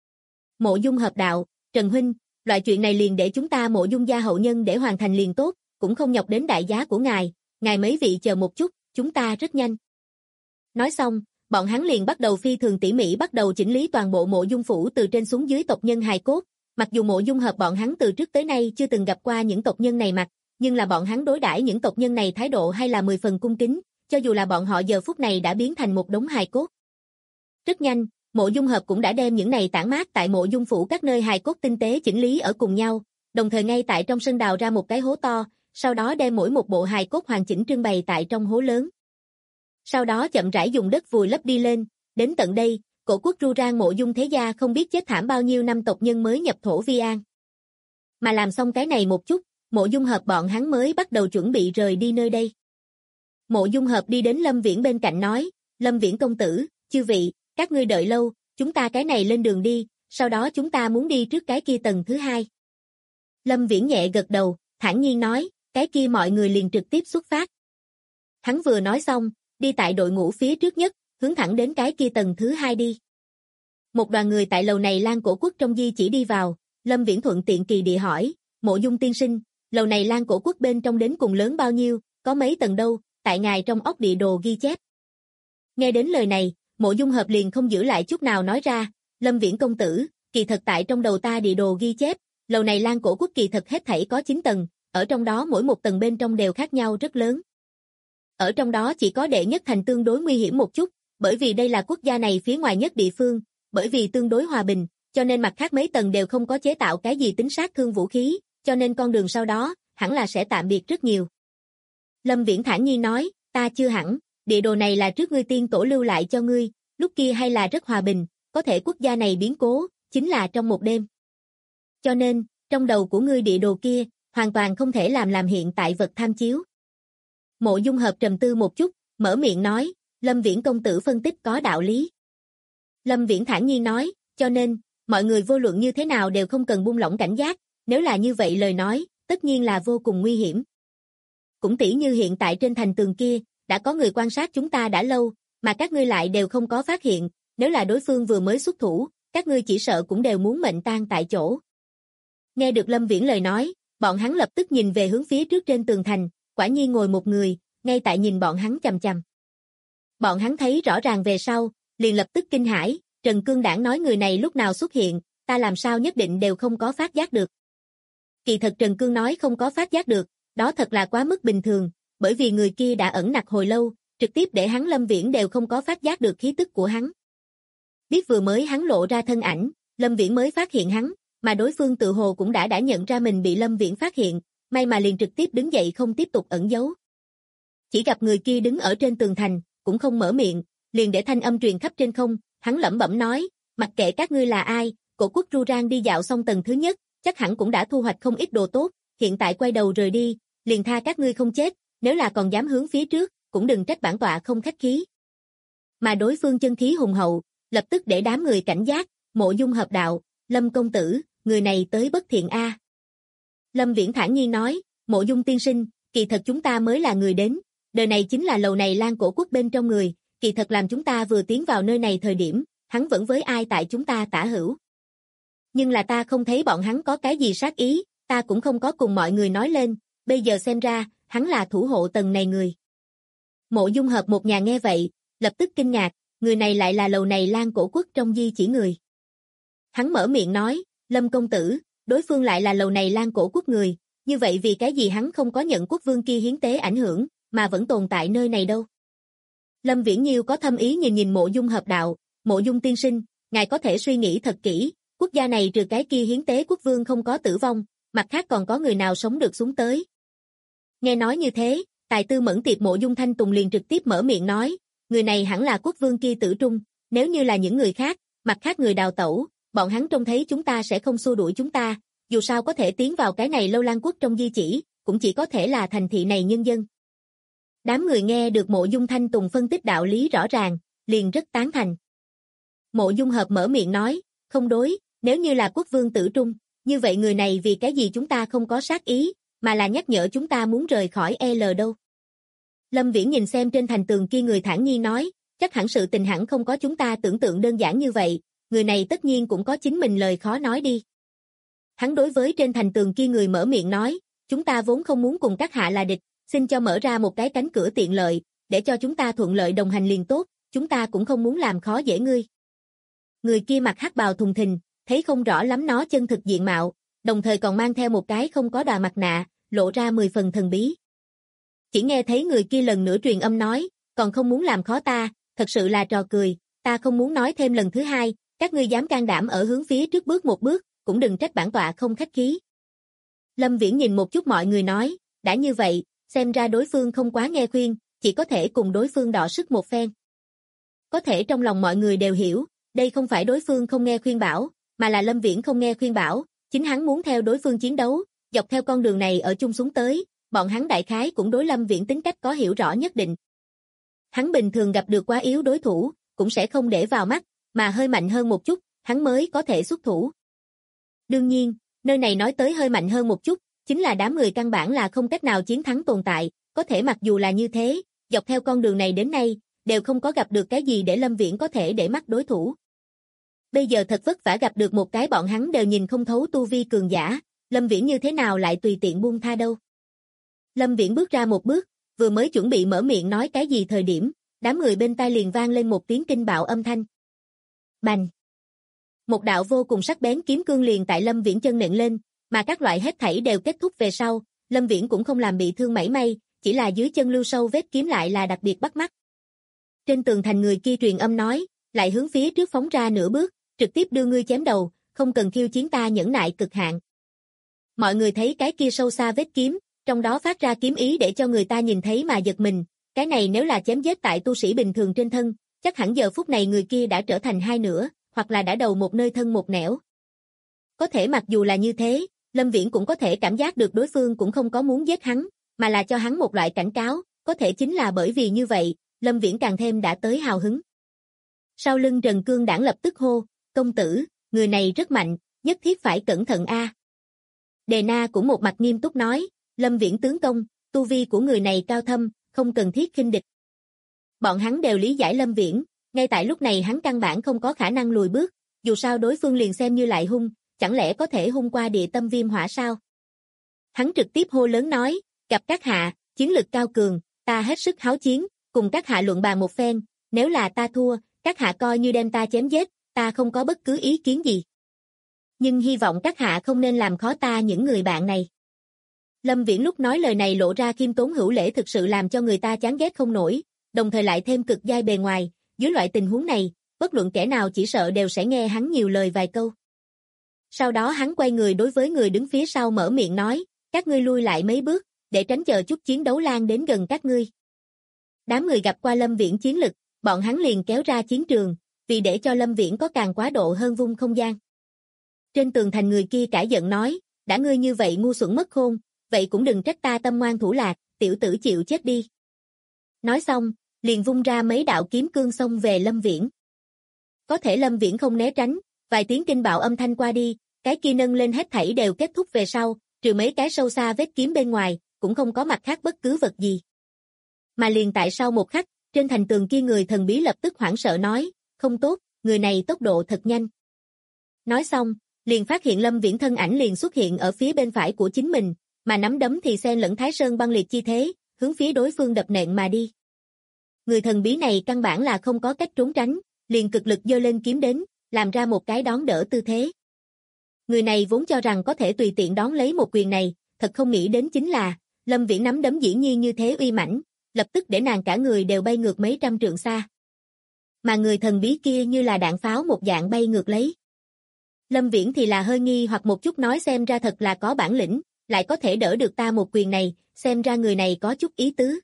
Mộ Dung Hợp đạo, Trần Huynh, loại chuyện này liền để chúng ta Mộ Dung gia hậu nhân để hoàn thành liền tốt, cũng không nhọc đến đại giá của ngài mấy vị chờ một chút, chúng ta rất nhanh. Nói xong, bọn hắn liền bắt đầu phi thường tỉ mỉ bắt đầu chỉnh lý toàn bộ Mộ Dung phủ từ trên xuống dưới tộc nhân hài cốt. Mặc dù Mộ Dung Hợp bọn hắn từ trước tới nay chưa từng gặp qua những tộc nhân này mặt, nhưng là bọn hắn đối đãi những tộc nhân này thái độ hay là 10 phần cung kính, cho dù là bọn họ giờ phút này đã biến thành một đống hài cốt. Rất nhanh, Mộ Dung Hợp cũng đã đem những này tản mát tại Mộ Dung phủ các nơi hài cốt tinh tế chỉnh lý ở cùng nhau, đồng thời ngay tại trong sân đào ra một cái hố to, sau đó đem mỗi một bộ hài cốt hoàn chỉnh trưng bày tại trong hố lớn. Sau đó chậm rãi dùng đất vùi lấp đi lên, đến tận đây, cổ quốc ru rang Mộ Dung thế gia không biết chết thảm bao nhiêu năm tộc nhân mới nhập thổ vi an. Mà làm xong cái này một chút, Mộ Dung Hợp bọn hắn mới bắt đầu chuẩn bị rời đi nơi đây. Mộ Dung Hợp đi đến Lâm Viễn bên cạnh nói, Lâm Viễn công tử, chư vị, các ngươi đợi lâu, chúng ta cái này lên đường đi, sau đó chúng ta muốn đi trước cái kia tầng thứ 2. Lâm Viễn nhẹ gật đầu, thản nhiên nói, cái kia mọi người liền trực tiếp xuất phát. Hắn vừa nói xong, đi tại đội ngũ phía trước nhất, hướng thẳng đến cái kia tầng thứ 2 đi. Một đoàn người tại lầu này Lan Cổ Quốc trong di chỉ đi vào, Lâm Viễn thuận tiện kỳ địa hỏi, Mộ Dung tiên sinh, lầu này Lan Cổ Quốc bên trong đến cùng lớn bao nhiêu, có mấy tầng đâu, tại ngài trong óc địa đồ ghi chép. Nghe đến lời này, Mộ Dung Hợp liền không giữ lại chút nào nói ra, Lâm Viễn công tử, kỳ thật tại trong đầu ta địa đồ ghi chép, lầu này Lan Cổ Quốc kỳ thật hết thảy có 9 tầng, ở trong đó mỗi một tầng bên trong đều khác nhau rất lớn. Ở trong đó chỉ có đệ nhất thành tương đối nguy hiểm một chút, bởi vì đây là quốc gia này phía ngoài nhất địa phương, bởi vì tương đối hòa bình, cho nên mặt khác mấy tầng đều không có chế tạo cái gì tính sát thương vũ khí, cho nên con đường sau đó, hẳn là sẽ tạm biệt rất nhiều. Lâm Viễn thản nhiên nói, ta chưa hẳn, địa đồ này là trước ngươi tiên tổ lưu lại cho ngươi, lúc kia hay là rất hòa bình, có thể quốc gia này biến cố, chính là trong một đêm. Cho nên, trong đầu của ngươi địa đồ kia, hoàn toàn không thể làm hiện tại vật tham chiếu. Mộ Dung Hợp trầm tư một chút, mở miệng nói, Lâm Viễn công tử phân tích có đạo lý. Lâm Viễn thản nhiên nói, cho nên, mọi người vô luận như thế nào đều không cần buông lỏng cảnh giác, nếu là như vậy lời nói, tất nhiên là vô cùng nguy hiểm. Cũng tỉ như hiện tại trên thành tường kia, đã có người quan sát chúng ta đã lâu, mà các ngươi lại đều không có phát hiện, nếu là đối phương vừa mới xuất thủ, các ngươi chỉ sợ cũng đều muốn mệnh tang tại chỗ. Nghe được Lâm Viễn lời nói, bọn hắn lập tức nhìn về hướng phía trước trên tường thành, quả nhiên ngồi một người, ngay tại nhìn bọn hắn chằm chằm. Bọn hắn thấy rõ ràng về sau, liền lập tức kinh hãi, Trần Cương Đảng nói người này lúc nào xuất hiện, ta làm sao nhất định đều không có phát giác được. Kỳ thật Trần Cương nói không có phát giác được, đó thật là quá mức bình thường, bởi vì người kia đã ẩn nặc hồi lâu, trực tiếp để hắn Lâm Viễn đều không có phát giác được khí tức của hắn. Biết vừa mới hắn lộ ra thân ảnh, Lâm Viễn mới phát hiện hắn, mà đối phương tự hồ cũng đã nhận ra mình bị Lâm Viễn phát hiện, may mà liền trực tiếp đứng dậy không tiếp tục ẩn giấu. chỉ gặp người kia đứng ở trên tường thành, cũng không mở miệng, liền để thanh âm truyền khắp trên không, hắn lẩm bẩm nói, mặc kệ các ngươi là ai, cổ quốc Ruran đi dạo xong tầng thứ nhất, chắc hẳn cũng đã thu hoạch không ít đồ tốt, hiện tại quay đầu rời đi, liền tha các ngươi không chết, nếu là còn dám hướng phía trước, cũng đừng trách bản tọa không khách khí. Mà đối phương chân khí hùng hậu, lập tức để đám người cảnh giác, Mộ Dung hợp đạo, Lâm công tử, người này tới bất thiện a. Lâm Viễn thản nhiên nói, Mộ Dung tiên sinh, kỳ thật chúng ta mới là người đến, đời này chính là lầu này Lan cổ quốc bên trong người, kỳ thật làm chúng ta vừa tiến vào nơi này thời điểm, hắn vẫn với ai tại chúng ta tả hữu. Nhưng là ta không thấy bọn hắn có cái gì sát ý, ta cũng không có cùng mọi người nói lên, bây giờ xem ra, hắn là thủ hộ tầng này người. Mộ Dung hợp một nhà nghe vậy, lập tức kinh ngạc, người này lại là lầu này Lan cổ quốc trong di chỉ người. Hắn mở miệng nói, Lâm công tử, đối phương lại là lầu này Lan cổ quốc người, như vậy vì cái gì hắn không có nhận quốc vương kia hiến tế ảnh hưởng, mà vẫn tồn tại nơi này đâu. Lâm Viễn Nhiêu có thâm ý nhìn nhìn Mộ Dung hợp đạo, Mộ Dung tiên sinh, ngài có thể suy nghĩ thật kỹ, quốc gia này trừ cái kia hiến tế quốc vương không có tử vong, mặt khác còn có người nào sống được xuống tới. Nghe nói như thế, tài tư mẫn tiệp Mộ Dung Thanh Tùng liền trực tiếp mở miệng nói, người này hẳn là quốc vương kia tử trung, nếu như là những người khác, mặt khác người đào tẩu, bọn hắn trông thấy chúng ta sẽ không xua đuổi chúng ta, dù sao có thể tiến vào cái này Lâu Lan quốc trong di chỉ, cũng chỉ có thể là thành thị này nhân dân. Đám người nghe được Mộ Dung Thanh Tùng phân tích đạo lý rõ ràng, liền rất tán thành. Mộ Dung hợp mở miệng nói, không đối, nếu như là quốc vương tử trung, như vậy người này vì cái gì chúng ta không có sát ý, mà là nhắc nhở chúng ta muốn rời khỏi L đâu. Lâm Viễn nhìn xem trên thành tường kia người thản nhiên nói, chắc hẳn sự tình hẳn không có chúng ta tưởng tượng đơn giản như vậy, người này tất nhiên cũng có chính mình lời khó nói đi. Hắn đối với trên thành tường kia người mở miệng nói, chúng ta vốn không muốn cùng các hạ là địch, xin cho mở ra một cái cánh cửa tiện lợi, để cho chúng ta thuận lợi đồng hành liền tốt, chúng ta cũng không muốn làm khó dễ ngươi. Người kia mặc hắc bào thùng thình, thấy không rõ lắm nó chân thực diện mạo, đồng thời còn mang theo một cái không có đà mặt nạ, lộ ra 10 phần thần bí. Chỉ nghe thấy người kia lần nữa truyền âm nói, còn không muốn làm khó ta, thật sự là trò cười, ta không muốn nói thêm lần thứ hai, các ngươi dám can đảm ở hướng phía trước bước một bước, cũng đừng trách bản tọa không khách khí. Lâm Viễn nhìn một chút mọi người nói, đã như vậy, xem ra đối phương không quá nghe khuyên, chỉ có thể cùng đối phương đọ sức một phen. Có thể trong lòng mọi người đều hiểu, đây không phải đối phương không nghe khuyên bảo, mà là Lâm Viễn không nghe khuyên bảo, chính hắn muốn theo đối phương chiến đấu, dọc theo con đường này ở chung xuống tới, bọn hắn đại khái cũng đối Lâm Viễn tính cách có hiểu rõ nhất định. Hắn bình thường gặp được quá yếu đối thủ, cũng sẽ không để vào mắt, mà hơi mạnh hơn một chút, hắn mới có thể xuất thủ. Đương nhiên, nơi này nói tới hơi mạnh hơn một chút, chính là đám người căn bản là không cách nào chiến thắng tồn tại, có thể mặc dù là như thế, dọc theo con đường này đến nay, đều không có gặp được cái gì để Lâm Viễn có thể để mắt đối thủ. Bây giờ thật vất vả gặp được một cái bọn hắn đều nhìn không thấu tu vi cường giả, Lâm Viễn như thế nào lại tùy tiện buông tha đâu. Lâm Viễn bước ra một bước, vừa mới chuẩn bị mở miệng nói cái gì thời điểm, đám người bên tai liền vang lên một tiếng kinh bạo âm thanh. Bành! Một đạo vô cùng sắc bén kiếm cương liền tại Lâm Viễn chân nện lên, mà các loại hết thảy đều kết thúc về sau, Lâm Viễn cũng không làm bị thương mảy may, chỉ là dưới chân lưu sâu vết kiếm lại là đặc biệt bắt mắt. Trên tường thành người kia truyền âm nói, lại hướng phía trước phóng ra nửa bước, trực tiếp đưa ngươi chém đầu, không cần khiêu chiến ta nhẫn nại cực hạn. Mọi người thấy cái kia sâu xa vết kiếm, trong đó phát ra kiếm ý để cho người ta nhìn thấy mà giật mình, cái này nếu là chém giết tại tu sĩ bình thường trên thân, chắc hẳn giờ phút này người kia đã trở thành hai nửa, hoặc là đã đầu một nơi thân một nẻo. Có thể mặc dù là như thế, Lâm Viễn cũng có thể cảm giác được đối phương cũng không có muốn giết hắn, mà là cho hắn một loại cảnh cáo, có thể chính là bởi vì như vậy, Lâm Viễn càng thêm đã tới hào hứng. Sau lưng Trần Cương Đảng lập tức hô, công tử, người này rất mạnh, nhất thiết phải cẩn thận a. Đề Na cũng một mặt nghiêm túc nói, Lâm Viễn tướng công, tu vi của người này cao thâm, không cần thiết khinh địch. Bọn hắn đều lý giải Lâm Viễn, ngay tại lúc này hắn căn bản không có khả năng lùi bước, dù sao đối phương liền xem như lại hung, chẳng lẽ có thể hung qua địa tâm viêm hỏa sao? Hắn trực tiếp hô lớn nói, gặp các hạ, chiến lực cao cường, ta hết sức háo chiến, cùng các hạ luận bàn một phen, nếu là ta thua, các hạ coi như đem ta chém giết, ta không có bất cứ ý kiến gì. Nhưng hy vọng các hạ không nên làm khó ta những người bạn này. Lâm Viễn lúc nói lời này lộ ra khiêm tốn hữu lễ thực sự làm cho người ta chán ghét không nổi, đồng thời lại thêm cực dai bề ngoài, dưới loại tình huống này, bất luận kẻ nào chỉ sợ đều sẽ nghe hắn nhiều lời vài câu. Sau đó hắn quay người đối với người đứng phía sau mở miệng nói, các ngươi lui lại mấy bước, để tránh chờ chút chiến đấu lan đến gần các ngươi. Đám người gặp qua Lâm Viễn chiến lực, bọn hắn liền kéo ra chiến trường, vì để cho Lâm Viễn có càng quá độ hơn vung không gian. Trên tường thành người kia cãi giận nói, đã ngươi như vậy ngu xuẩn mất khôn, vậy cũng đừng trách ta tâm ngoan thủ lạc, tiểu tử chịu chết đi. Nói xong, liền vung ra mấy đạo kiếm cương xông về Lâm Viễn. Có thể Lâm Viễn không né tránh, vài tiếng kinh bạo âm thanh qua đi, cái kia nâng lên hết thảy đều kết thúc về sau, trừ mấy cái sâu xa vết kiếm bên ngoài, cũng không có mặt khác bất cứ vật gì. Mà liền tại sau một khắc, trên thành tường kia người thần bí lập tức hoảng sợ nói, không tốt, người này tốc độ thật nhanh. Nói xong, liền phát hiện Lâm Viễn thân ảnh liền xuất hiện ở phía bên phải của chính mình, mà nắm đấm thì xen lẫn Thái Sơn băng liệt chi thế, hướng phía đối phương đập nện mà đi. Người thần bí này căn bản là không có cách trốn tránh, liền cực lực giơ lên kiếm đến, làm ra một cái đón đỡ tư thế. Người này vốn cho rằng có thể tùy tiện đón lấy một quyền này, thật không nghĩ đến chính là, Lâm Viễn nắm đấm dĩ nhiên như thế uy mãnh, lập tức để nàng cả người đều bay ngược mấy trăm trượng xa. Mà người thần bí kia như là đạn pháo một dạng bay ngược lấy. Lâm Viễn thì là hơi nghi hoặc một chút nói xem ra thật là có bản lĩnh, lại có thể đỡ được ta một quyền này, xem ra người này có chút ý tứ.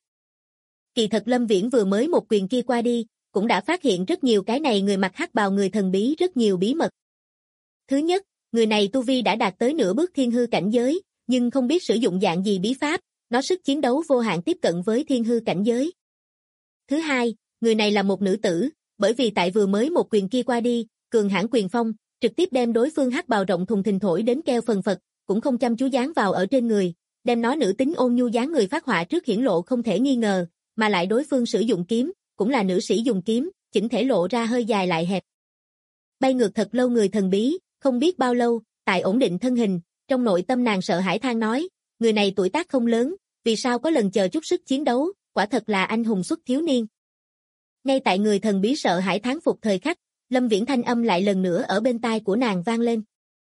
Kỳ thật Lâm Viễn vừa mới một quyền kia qua đi, cũng đã phát hiện rất nhiều cái này người mặc hắc bào người thần bí rất nhiều bí mật. Thứ nhất, người này tu vi đã đạt tới nửa bước thiên hư cảnh giới, nhưng không biết sử dụng dạng gì bí pháp, nó sức chiến đấu vô hạn tiếp cận với thiên hư cảnh giới. Thứ hai, người này là một nữ tử, bởi vì tại vừa mới một quyền kia qua đi, cường hãn quyền phong, trực tiếp đem đối phương hắc bào rộng thùng thình thổi đến keo phần phật, cũng không chăm chú dán vào ở trên người, đem nó nữ tính ôn nhu dáng người phát họa trước hiển lộ không thể nghi ngờ, mà lại đối phương sử dụng kiếm, cũng là nữ sĩ dùng kiếm, chỉnh thể lộ ra hơi dài lại hẹp. Bay ngược thật lâu người thần bí, không biết bao lâu, tại ổn định thân hình, trong nội tâm nàng sợ hãi than nói, người này tuổi tác không lớn, vì sao có lần chờ chút sức chiến đấu, quả thật là anh hùng xuất thiếu niên. Ngay tại người thần bí sợ hãi thán phục thời khắc, Lâm Viễn thanh âm lại lần nữa ở bên tai của nàng vang lên.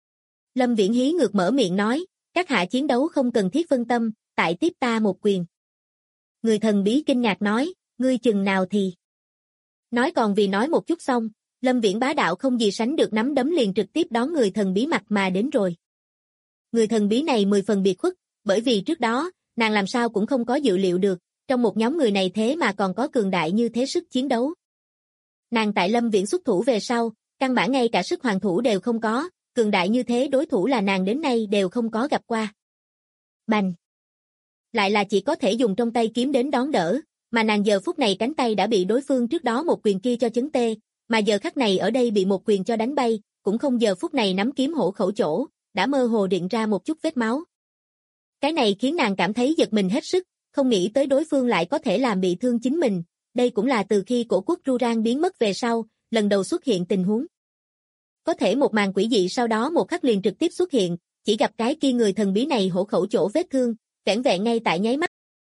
Lâm Viễn hí ngược mở miệng nói, các hạ chiến đấu không cần thiết phân tâm, tại tiếp ta một quyền. Người thần bí kinh ngạc nói, ngươi chừng nào thì. Nói còn vì nói một chút xong, Lâm Viễn bá đạo không gì sánh được nắm đấm liền trực tiếp đón người thần bí mặt mà đến rồi. Người thần bí này 10 phần biệt khuất, bởi vì trước đó, nàng làm sao cũng không có dự liệu được, trong một nhóm người này thế mà còn có cường đại như thế sức chiến đấu. Nàng tại Lâm Viễn xuất thủ về sau, căn bản ngay cả sức hoàn thủ đều không có, cường đại như thế đối thủ là nàng đến nay đều không có gặp qua. Bành! Lại là chỉ có thể dùng trong tay kiếm đến đón đỡ, mà nàng giờ phút này cánh tay đã bị đối phương trước đó một quyền kia cho chấn tê, mà giờ khắc này ở đây bị một quyền cho đánh bay, cũng không giờ phút này nắm kiếm hổ khẩu chỗ, đã mơ hồ điện ra một chút vết máu. Cái này khiến nàng cảm thấy giật mình hết sức, không nghĩ tới đối phương lại có thể làm bị thương chính mình, đây cũng là từ khi cổ quốc Ruran biến mất về sau, lần đầu xuất hiện tình huống. Có thể một màn quỷ dị sau đó một khắc liền trực tiếp xuất hiện, chỉ gặp cái kia người thần bí này hổ khẩu chỗ vết thương, vẻn vẹn ngay tại nháy mắt.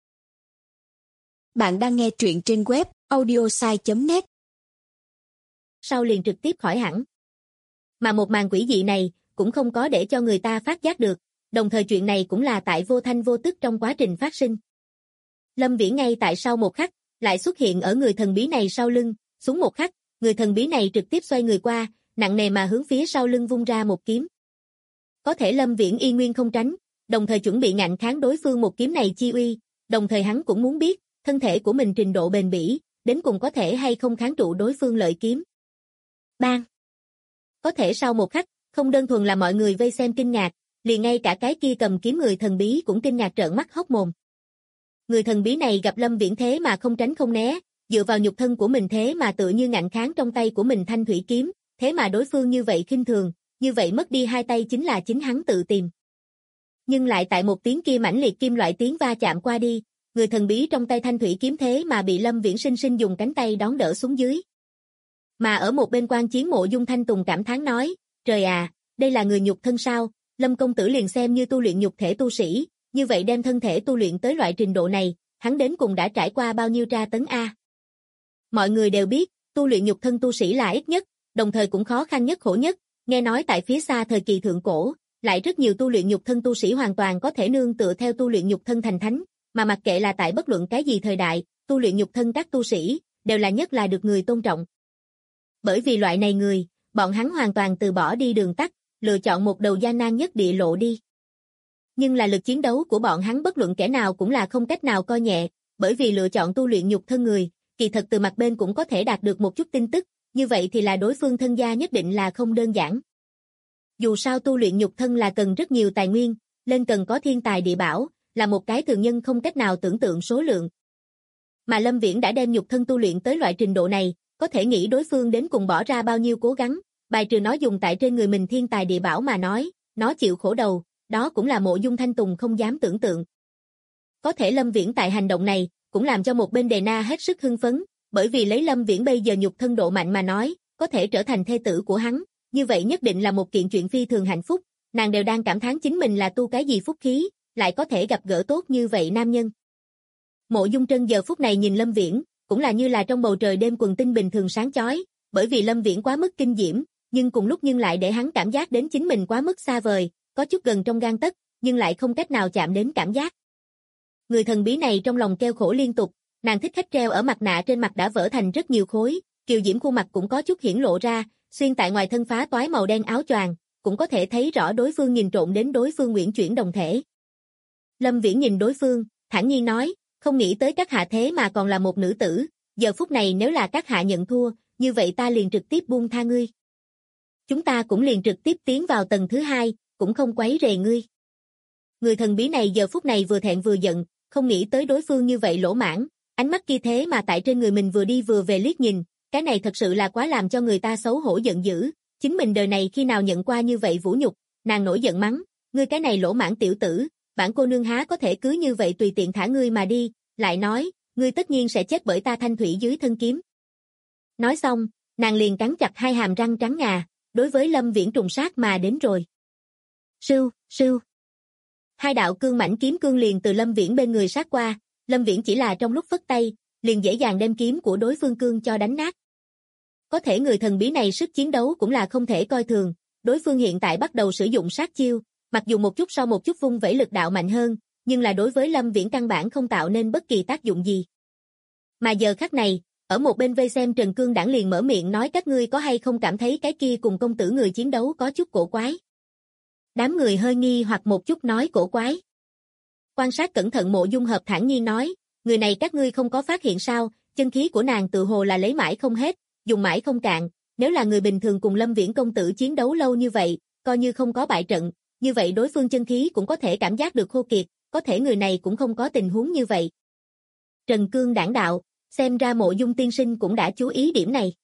Bạn đang nghe truyện trên web audiosai.net. Sau liền trực tiếp khỏi hẳn. Mà một màn quỷ dị này, cũng không có để cho người ta phát giác được, đồng thời chuyện này cũng là tại vô thanh vô tức trong quá trình phát sinh. Lâm Viễn ngay tại sau một khắc, lại xuất hiện ở người thần bí này sau lưng, xuống một khắc, người thần bí này trực tiếp xoay người qua, nặng nề mà hướng phía sau lưng vung ra một kiếm. Có thể Lâm Viễn y nguyên không tránh, đồng thời chuẩn bị ngạnh kháng đối phương một kiếm này chi uy, đồng thời hắn cũng muốn biết, thân thể của mình trình độ bền bỉ, đến cùng có thể hay không kháng trụ đối phương lợi kiếm. Bang! Có thể sau một khắc, không đơn thuần là mọi người vây xem kinh ngạc, liền ngay cả cái kia cầm kiếm người thần bí cũng kinh ngạc trợn mắt hốc mồm. Người thần bí này gặp Lâm Viễn thế mà không tránh không né, dựa vào nhục thân của mình thế mà tự như ngạnh kháng trong tay của mình thanh thủy kiếm, thế mà đối phương như vậy khinh thường, như vậy mất đi hai tay chính là chính hắn tự tìm. Nhưng lại tại một tiếng kia mãnh liệt kim loại tiếng va chạm qua đi, người thần bí trong tay thanh thủy kiếm thế mà bị Lâm Viễn sinh sinh dùng cánh tay đón đỡ xuống dưới. Mà ở một bên quan chiến Mộ Dung Thanh Tùng cảm thán nói, trời à, đây là người nhục thân sao, Lâm công tử liền xem như tu luyện nhục thể tu sĩ, như vậy đem thân thể tu luyện tới loại trình độ này, hắn đến cùng đã trải qua bao nhiêu tra tấn a. Mọi người đều biết, tu luyện nhục thân tu sĩ là ít nhất, đồng thời cũng khó khăn nhất khổ nhất, nghe nói tại phía xa thời kỳ thượng cổ, lại rất nhiều tu luyện nhục thân tu sĩ hoàn toàn có thể nương tựa theo tu luyện nhục thân thành thánh, mà mặc kệ là tại bất luận cái gì thời đại, tu luyện nhục thân các tu sĩ, đều là nhất là được người tôn trọng. Bởi vì loại này người, bọn hắn hoàn toàn từ bỏ đi đường tắt, lựa chọn một đầu gian nan nhất địa lộ đi. Nhưng là lực chiến đấu của bọn hắn bất luận kẻ nào cũng là không cách nào coi nhẹ, bởi vì lựa chọn tu luyện nhục thân người, kỳ thật từ mặt bên cũng có thể đạt được một chút tin tức, như vậy thì là đối phương thân gia nhất định là không đơn giản. Dù sao tu luyện nhục thân là cần rất nhiều tài nguyên, lên cần có thiên tài địa bảo, là một cái thường nhân không cách nào tưởng tượng số lượng. Mà Lâm Viễn đã đem nhục thân tu luyện tới loại trình độ này, có thể nghĩ đối phương đến cùng bỏ ra bao nhiêu cố gắng, bài trừ nó dùng tại trên người mình thiên tài địa bảo mà nói, nó chịu khổ đầu, đó cũng là Mộ Dung Thanh Tùng không dám tưởng tượng. Có thể Lâm Viễn tại hành động này, cũng làm cho một bên Đề Na hết sức hưng phấn, bởi vì lấy Lâm Viễn bây giờ nhục thân độ mạnh mà nói, có thể trở thành thê tử của hắn, như vậy nhất định là một kiện chuyện phi thường hạnh phúc, nàng đều đang cảm thán chính mình là tu cái gì phúc khí, lại có thể gặp gỡ tốt như vậy nam nhân. Mộ Dung Trân giờ phút này nhìn Lâm Viễn, cũng là như là trong bầu trời đêm quần tinh bình thường sáng chói, bởi vì Lâm Viễn quá mức kinh diễm, nhưng cùng lúc nhưng lại để hắn cảm giác đến chính mình quá mức xa vời, có chút gần trong gang tấc, nhưng lại không cách nào chạm đến cảm giác. Người thần bí này trong lòng kêu khổ liên tục, nàng thích khách treo ở mặt nạ trên mặt đã vỡ thành rất nhiều khối, kiều diễm khuôn mặt cũng có chút hiển lộ ra, xuyên tại ngoài thân phá toái màu đen áo choàng, cũng có thể thấy rõ đối phương nhìn trộn đến đối phương uyển chuyển đồng thể. Lâm Viễn nhìn đối phương, thản nhiên nói, không nghĩ tới các hạ thế mà còn là một nữ tử, giờ phút này nếu là các hạ nhận thua, như vậy ta liền trực tiếp buông tha ngươi. Chúng ta cũng liền trực tiếp tiến vào tầng thứ 2, cũng không quấy rầy ngươi. Người thần bí này giờ phút này vừa thẹn vừa giận, không nghĩ tới đối phương như vậy lỗ mãng, ánh mắt kia thế mà tại trên người mình vừa đi vừa về liếc nhìn, cái này thật sự là quá làm cho người ta xấu hổ giận dữ, chính mình đời này khi nào nhận qua như vậy vũ nhục, nàng nổi giận mắng, ngươi cái này lỗ mãng tiểu tử, bản cô nương há có thể cứ như vậy tùy tiện thả ngươi mà đi, lại nói, ngươi tất nhiên sẽ chết bởi ta thanh thủy dưới thân kiếm. Nói xong, nàng liền cắn chặt hai hàm răng trắng ngà, đối với Lâm Viễn trùng sát mà đến rồi. Sưu, sưu. Hai đạo cương mãnh kiếm cương liền từ Lâm Viễn bên người sát qua, Lâm Viễn chỉ là trong lúc phất tay, liền dễ dàng đem kiếm của đối phương cương cho đánh nát. Có thể người thần bí này sức chiến đấu cũng là không thể coi thường, đối phương hiện tại bắt đầu sử dụng sát chiêu, mặc dù một chút sau một chút vung vẩy lực đạo mạnh hơn, nhưng là đối với Lâm Viễn căn bản không tạo nên bất kỳ tác dụng gì. Mà giờ khắc này, ở một bên vây xem Trần Cương Đảng liền mở miệng nói các ngươi có hay không cảm thấy cái kia cùng công tử người chiến đấu có chút cổ quái. Đám người hơi nghi hoặc một chút nói cổ quái. Quan sát cẩn thận Mộ Dung Hợp thản nhiên nói, người này các ngươi không có phát hiện sao, chân khí của nàng tự hồ là lấy mãi không hết, dùng mãi không cạn, nếu là người bình thường cùng Lâm Viễn công tử chiến đấu lâu như vậy, coi như không có bại trận, như vậy đối phương chân khí cũng có thể cảm giác được khô kiệt, có thể người này cũng không có tình huống như vậy. Trần Cương Đảng đạo, xem ra Mộ Dung tiên sinh cũng đã chú ý điểm này.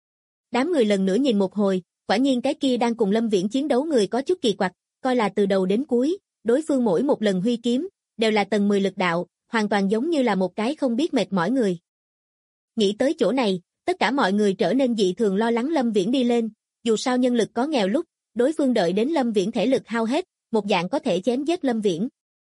Đám người lần nữa nhìn một hồi, quả nhiên cái kia đang cùng Lâm Viễn chiến đấu người có chút kỳ quặc, coi là từ đầu đến cuối, đối phương mỗi một lần huy kiếm, đều là tầng 10 lực đạo, hoàn toàn giống như là một cái không biết mệt mỏi người. Nghĩ tới chỗ này, tất cả mọi người trở nên dị thường lo lắng Lâm Viễn đi lên, dù sao nhân lực có nghèo lúc, đối phương đợi đến Lâm Viễn thể lực hao hết, một dạng có thể chém giết Lâm Viễn.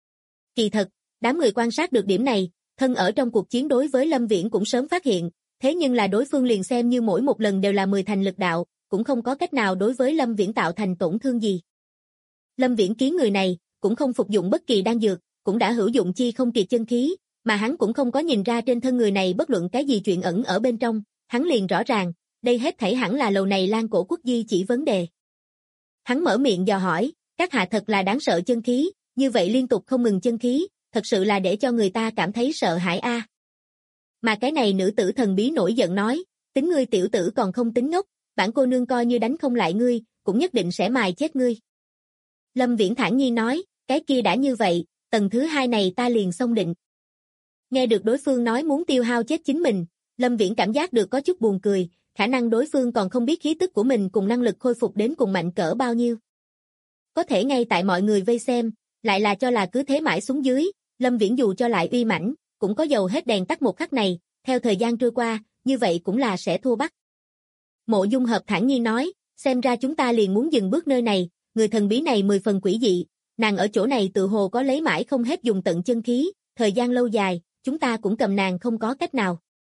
Kỳ thật, đám người quan sát được điểm này, thân ở trong cuộc chiến đối với Lâm Viễn cũng sớm phát hiện, thế nhưng là đối phương liền xem như mỗi một lần đều là 10 thành lực đạo, cũng không có cách nào đối với Lâm Viễn tạo thành tổn thương gì. Lâm Viễn kiến người này, cũng không phục dụng bất kỳ đan dược, cũng đã hữu dụng chi không kiệt chân khí, mà hắn cũng không có nhìn ra trên thân người này bất luận cái gì chuyện ẩn ở bên trong, hắn liền rõ ràng, đây hết thảy hẳn là lầu này Lan Cổ Quốc di chỉ vấn đề. Hắn mở miệng dò hỏi, các hạ thật là đáng sợ chân khí, như vậy liên tục không ngừng chân khí, thật sự là để cho người ta cảm thấy sợ hãi a. Mà cái này nữ tử thần bí nổi giận nói, tính ngươi tiểu tử còn không tính ngốc, bản cô nương coi như đánh không lại ngươi, cũng nhất định sẽ mài chết ngươi. Lâm Viễn thản nhiên nói, cái kia đã như vậy, tầng thứ 2 này ta liền xông định. Nghe được đối phương nói muốn tiêu hao chết chính mình, Lâm Viễn cảm giác được có chút buồn cười, khả năng đối phương còn không biết khí tức của mình cùng năng lực khôi phục đến cùng mạnh cỡ bao nhiêu. Có thể ngay tại mọi người vây xem, lại là cho là cứ thế mãi xuống dưới, Lâm Viễn dù cho lại uy mãnh, cũng có dầu hết đèn tắt một khắc này, theo thời gian trôi qua, như vậy cũng là sẽ thua bắt. Mộ Dung Hợp thản nhiên nói, xem ra chúng ta liền muốn dừng bước nơi này, người thần bí này 10 phần quỷ dị, nàng ở chỗ này tự hồ có lấy mãi không hết dùng tận chân khí, thời gian lâu dài, chúng ta cũng cầm nàng không có cách nào.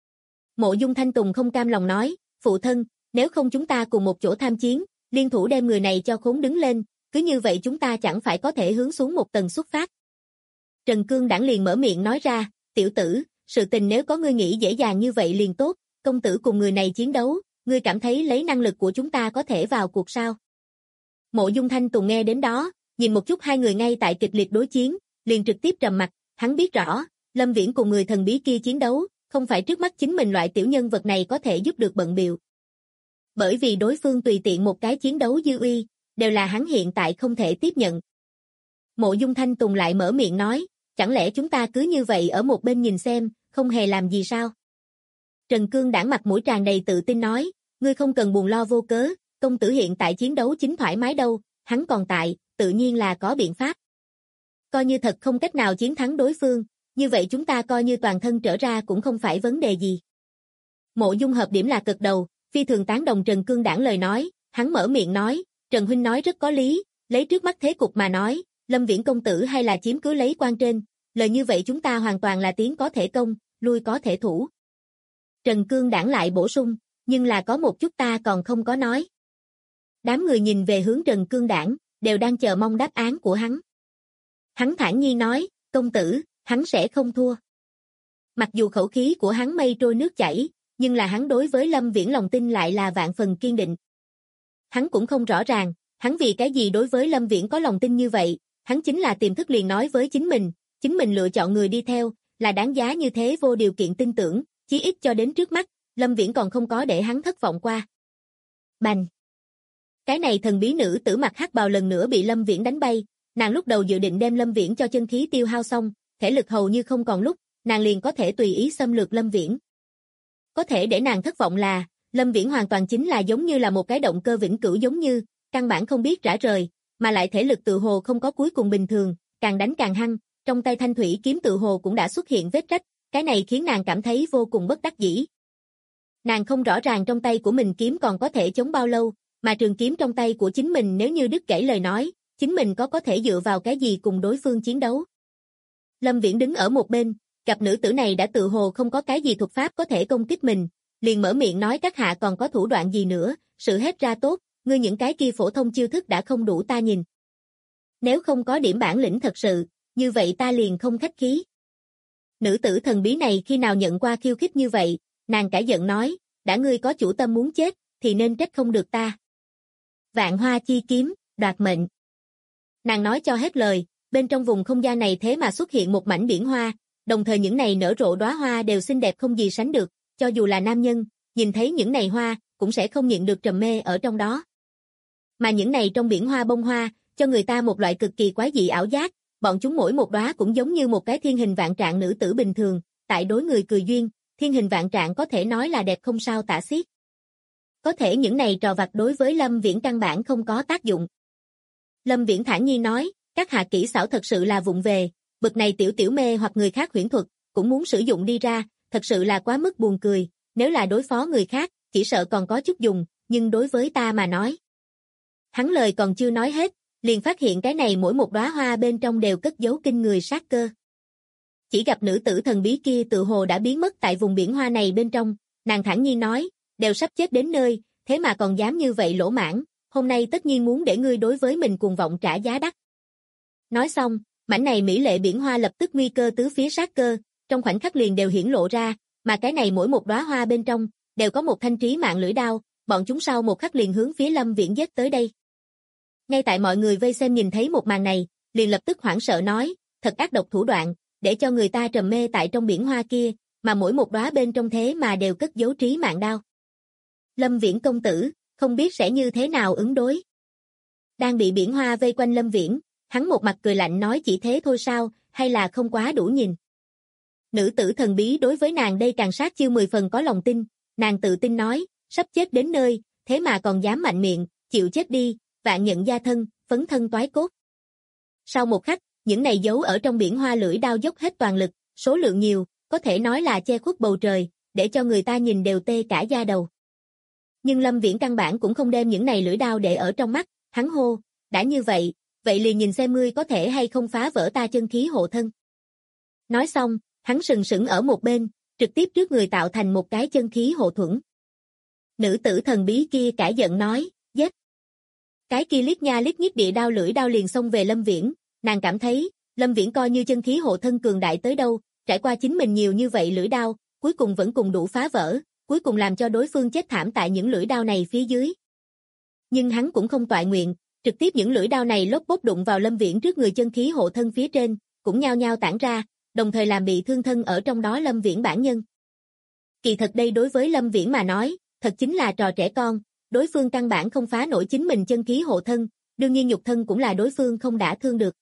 Mộ Dung Thanh Tùng không cam lòng nói, phụ thân, nếu không chúng ta cùng một chỗ tham chiến, liên thủ đem người này cho khốn đứng lên, cứ như vậy chúng ta chẳng phải có thể hướng xuống một tầng xuất phát. Trần Cương Đảng liền mở miệng nói ra, tiểu tử, sự tình nếu có ngươi nghĩ dễ dàng như vậy liền tốt, công tử cùng người này chiến đấu, ngươi cảm thấy lấy năng lực của chúng ta có thể vào cuộc sao? Mộ Dung Thanh Tùng nghe đến đó, nhìn một chút hai người ngay tại kịch liệt đối chiến, liền trực tiếp trầm mặt, hắn biết rõ, Lâm Viễn cùng người thần bí kia chiến đấu, không phải trước mắt chính mình loại tiểu nhân vật này có thể giúp được bận bịu. Bởi vì đối phương tùy tiện một cái chiến đấu dư uy, đều là hắn hiện tại không thể tiếp nhận. Mộ Dung Thanh Tùng lại mở miệng nói, chẳng lẽ chúng ta cứ như vậy ở một bên nhìn xem, không hề làm gì sao? Trần Cương Đãng mặt mũi tràn đầy tự tin nói, ngươi không cần buồn lo vô cớ, công tử hiện tại chiến đấu chính thoải mái đâu, hắn còn tại, tự nhiên là có biện pháp. Coi như thật không cách nào chiến thắng đối phương, như vậy chúng ta coi như toàn thân trở ra cũng không phải vấn đề gì. Mộ Dung Hợp Điểm là cực đầu, phi thường tán đồng Trần Cương Đãng lời nói, hắn mở miệng nói, Trần huynh nói rất có lý, lấy trước mắt thế cục mà nói, Lâm Viễn công tử hay là chiếm cứ lấy quan trên, lời như vậy chúng ta hoàn toàn là tiến có thể công, lui có thể thủ. Trần Cương Đãng lại bổ sung, nhưng là có một chút ta còn không có nói. Đám người nhìn về hướng Trần Cương Đãng, đều đang chờ mong đáp án của hắn. Hắn thản nhiên nói, công tử, hắn sẽ không thua. Mặc dù khẩu khí của hắn mây trôi nước chảy, nhưng là hắn đối với Lâm Viễn lòng tin lại là vạn phần kiên định. Hắn cũng không rõ ràng, hắn vì cái gì đối với Lâm Viễn có lòng tin như vậy, hắn chính là tiềm thức liền nói với chính mình lựa chọn người đi theo, là đáng giá như thế vô điều kiện tin tưởng, chí ít cho đến trước mắt, Lâm Viễn còn không có để hắn thất vọng qua. Bành! Cái này thần bí nữ tử mặc hắc bào lần nữa bị Lâm Viễn đánh bay, nàng lúc đầu dự định đem Lâm Viễn cho chân khí tiêu hao xong, thể lực hầu như không còn lúc, nàng liền có thể tùy ý xâm lược Lâm Viễn. Có thể để nàng thất vọng là, Lâm Viễn hoàn toàn chính là giống như là một cái động cơ vĩnh cửu giống như, căn bản không biết rã rời, mà lại thể lực tự hồ không có cuối cùng bình thường, càng đánh càng hăng, trong tay thanh thủy kiếm tự hồ cũng đã xuất hiện vết rách, cái này khiến nàng cảm thấy vô cùng bất đắc dĩ. Nàng không rõ ràng trong tay của mình kiếm còn có thể chống bao lâu, mà trường kiếm trong tay của chính mình nếu như đứt gãy lời nói, chính mình có thể dựa vào cái gì cùng đối phương chiến đấu. Lâm Viễn đứng ở một bên, gặp nữ tử này đã tự hồ không có cái gì thuật pháp có thể công kích mình, liền mở miệng nói các hạ còn có thủ đoạn gì nữa, sự hết ra tốt, ngươi những cái kia phổ thông chiêu thức đã không đủ ta nhìn. Nếu không có điểm bản lĩnh thật sự, như vậy ta liền không khách khí. Nữ tử thần bí này khi nào nhận qua khiêu khích như vậy, nàng cả giận nói, đã ngươi có chủ tâm muốn chết, thì nên trách không được ta. Vạn hoa chi kiếm, đoạt mệnh. Nàng nói cho hết lời, bên trong vùng không gian này thế mà xuất hiện một mảnh biển hoa, đồng thời những này nở rộ đóa hoa đều xinh đẹp không gì sánh được, cho dù là nam nhân, nhìn thấy những này hoa, cũng sẽ không nhịn được trầm mê ở trong đó. Mà những này trong biển hoa bông hoa, cho người ta một loại cực kỳ quái dị ảo giác, bọn chúng mỗi một đóa cũng giống như một cái thiên hình vạn trạng nữ tử bình thường, tại đối người cười duyên, thiên hình vạn trạng có thể nói là đẹp không sao tả xiết. Có thể những này trò vặt đối với Lâm Viễn căn bản không có tác dụng. Lâm Viễn thản nhiên nói, các hạ kỹ xảo thật sự là vụng về, bực này tiểu mê hoặc người khác huyễn thuật, cũng muốn sử dụng đi ra, thật sự là quá mức buồn cười, nếu là đối phó người khác, chỉ sợ còn có chút dùng, nhưng đối với ta mà nói. Hắn lời còn chưa nói hết, liền phát hiện cái này mỗi một đóa hoa bên trong đều cất giấu kinh người sát cơ. Chỉ gặp nữ tử thần bí kia tự hồ đã biến mất tại vùng biển hoa này bên trong, nàng thản nhiên nói, đều sắp chết đến nơi, thế mà còn dám như vậy lỗ mãng, hôm nay tất nhiên muốn để ngươi đối với mình cuồng vọng trả giá đắt. Nói xong, mảnh này mỹ lệ biển hoa lập tức nguy cơ tứ phía sát cơ, trong khoảnh khắc liền đều hiển lộ ra, mà cái này mỗi một đóa hoa bên trong, đều có một thanh trí mạng lưỡi đao, bọn chúng sau một khắc liền hướng phía Lâm Viễn giết tới đây. Ngay tại mọi người vây xem nhìn thấy một màn này, liền lập tức hoảng sợ nói, thật ác độc thủ đoạn, để cho người ta trầm mê tại trong biển hoa kia, mà mỗi một đóa bên trong thế mà đều cất giấu trí mạng đao. Lâm Viễn công tử, không biết sẽ như thế nào ứng đối. Đang bị biển hoa vây quanh Lâm Viễn, hắn một mặt cười lạnh nói chỉ thế thôi sao, hay là không quá đủ nhìn. Nữ tử thần bí đối với nàng đây càng sát chiêu 10 phần có lòng tin, nàng tự tin nói, sắp chết đến nơi, thế mà còn dám mạnh miệng, chịu chết đi, vạn nhận gia thân, phấn thân toái cốt. Sau một khắc, những này giấu ở trong biển hoa lưỡi đao dốc hết toàn lực, số lượng nhiều, có thể nói là che khuất bầu trời, để cho người ta nhìn đều tê cả da đầu. Nhưng Lâm Viễn căn bản cũng không đem những này lưỡi đao để ở trong mắt, hắn hô, đã như vậy, vậy liền nhìn xem ngươi có thể hay không phá vỡ ta chân khí hộ thân. Nói xong, hắn sừng sững ở một bên, trực tiếp trước người tạo thành một cái chân khí hộ thuẫn. Nữ tử thần bí kia cả giận nói, giết. Cái kia liếc nha liếc nhíp địa đao lưỡi đao liền xông về Lâm Viễn, nàng cảm thấy, Lâm Viễn coi như chân khí hộ thân cường đại tới đâu, trải qua chính mình nhiều như vậy lưỡi đao, cuối cùng vẫn cùng đủ phá vỡ, cuối cùng làm cho đối phương chết thảm tại những lưỡi đao này phía dưới. Nhưng hắn cũng không toại nguyện, trực tiếp những lưỡi đao này lốp bốp đụng vào Lâm Viễn trước người chân khí hộ thân phía trên, cũng nhao nhao tản ra, đồng thời làm bị thương thân ở trong đó Lâm Viễn bản nhân. Kỳ thật đây đối với Lâm Viễn mà nói, thật chính là trò trẻ con, đối phương căn bản không phá nổi chính mình chân khí hộ thân, đương nhiên nhục thân cũng là đối phương không đả thương được.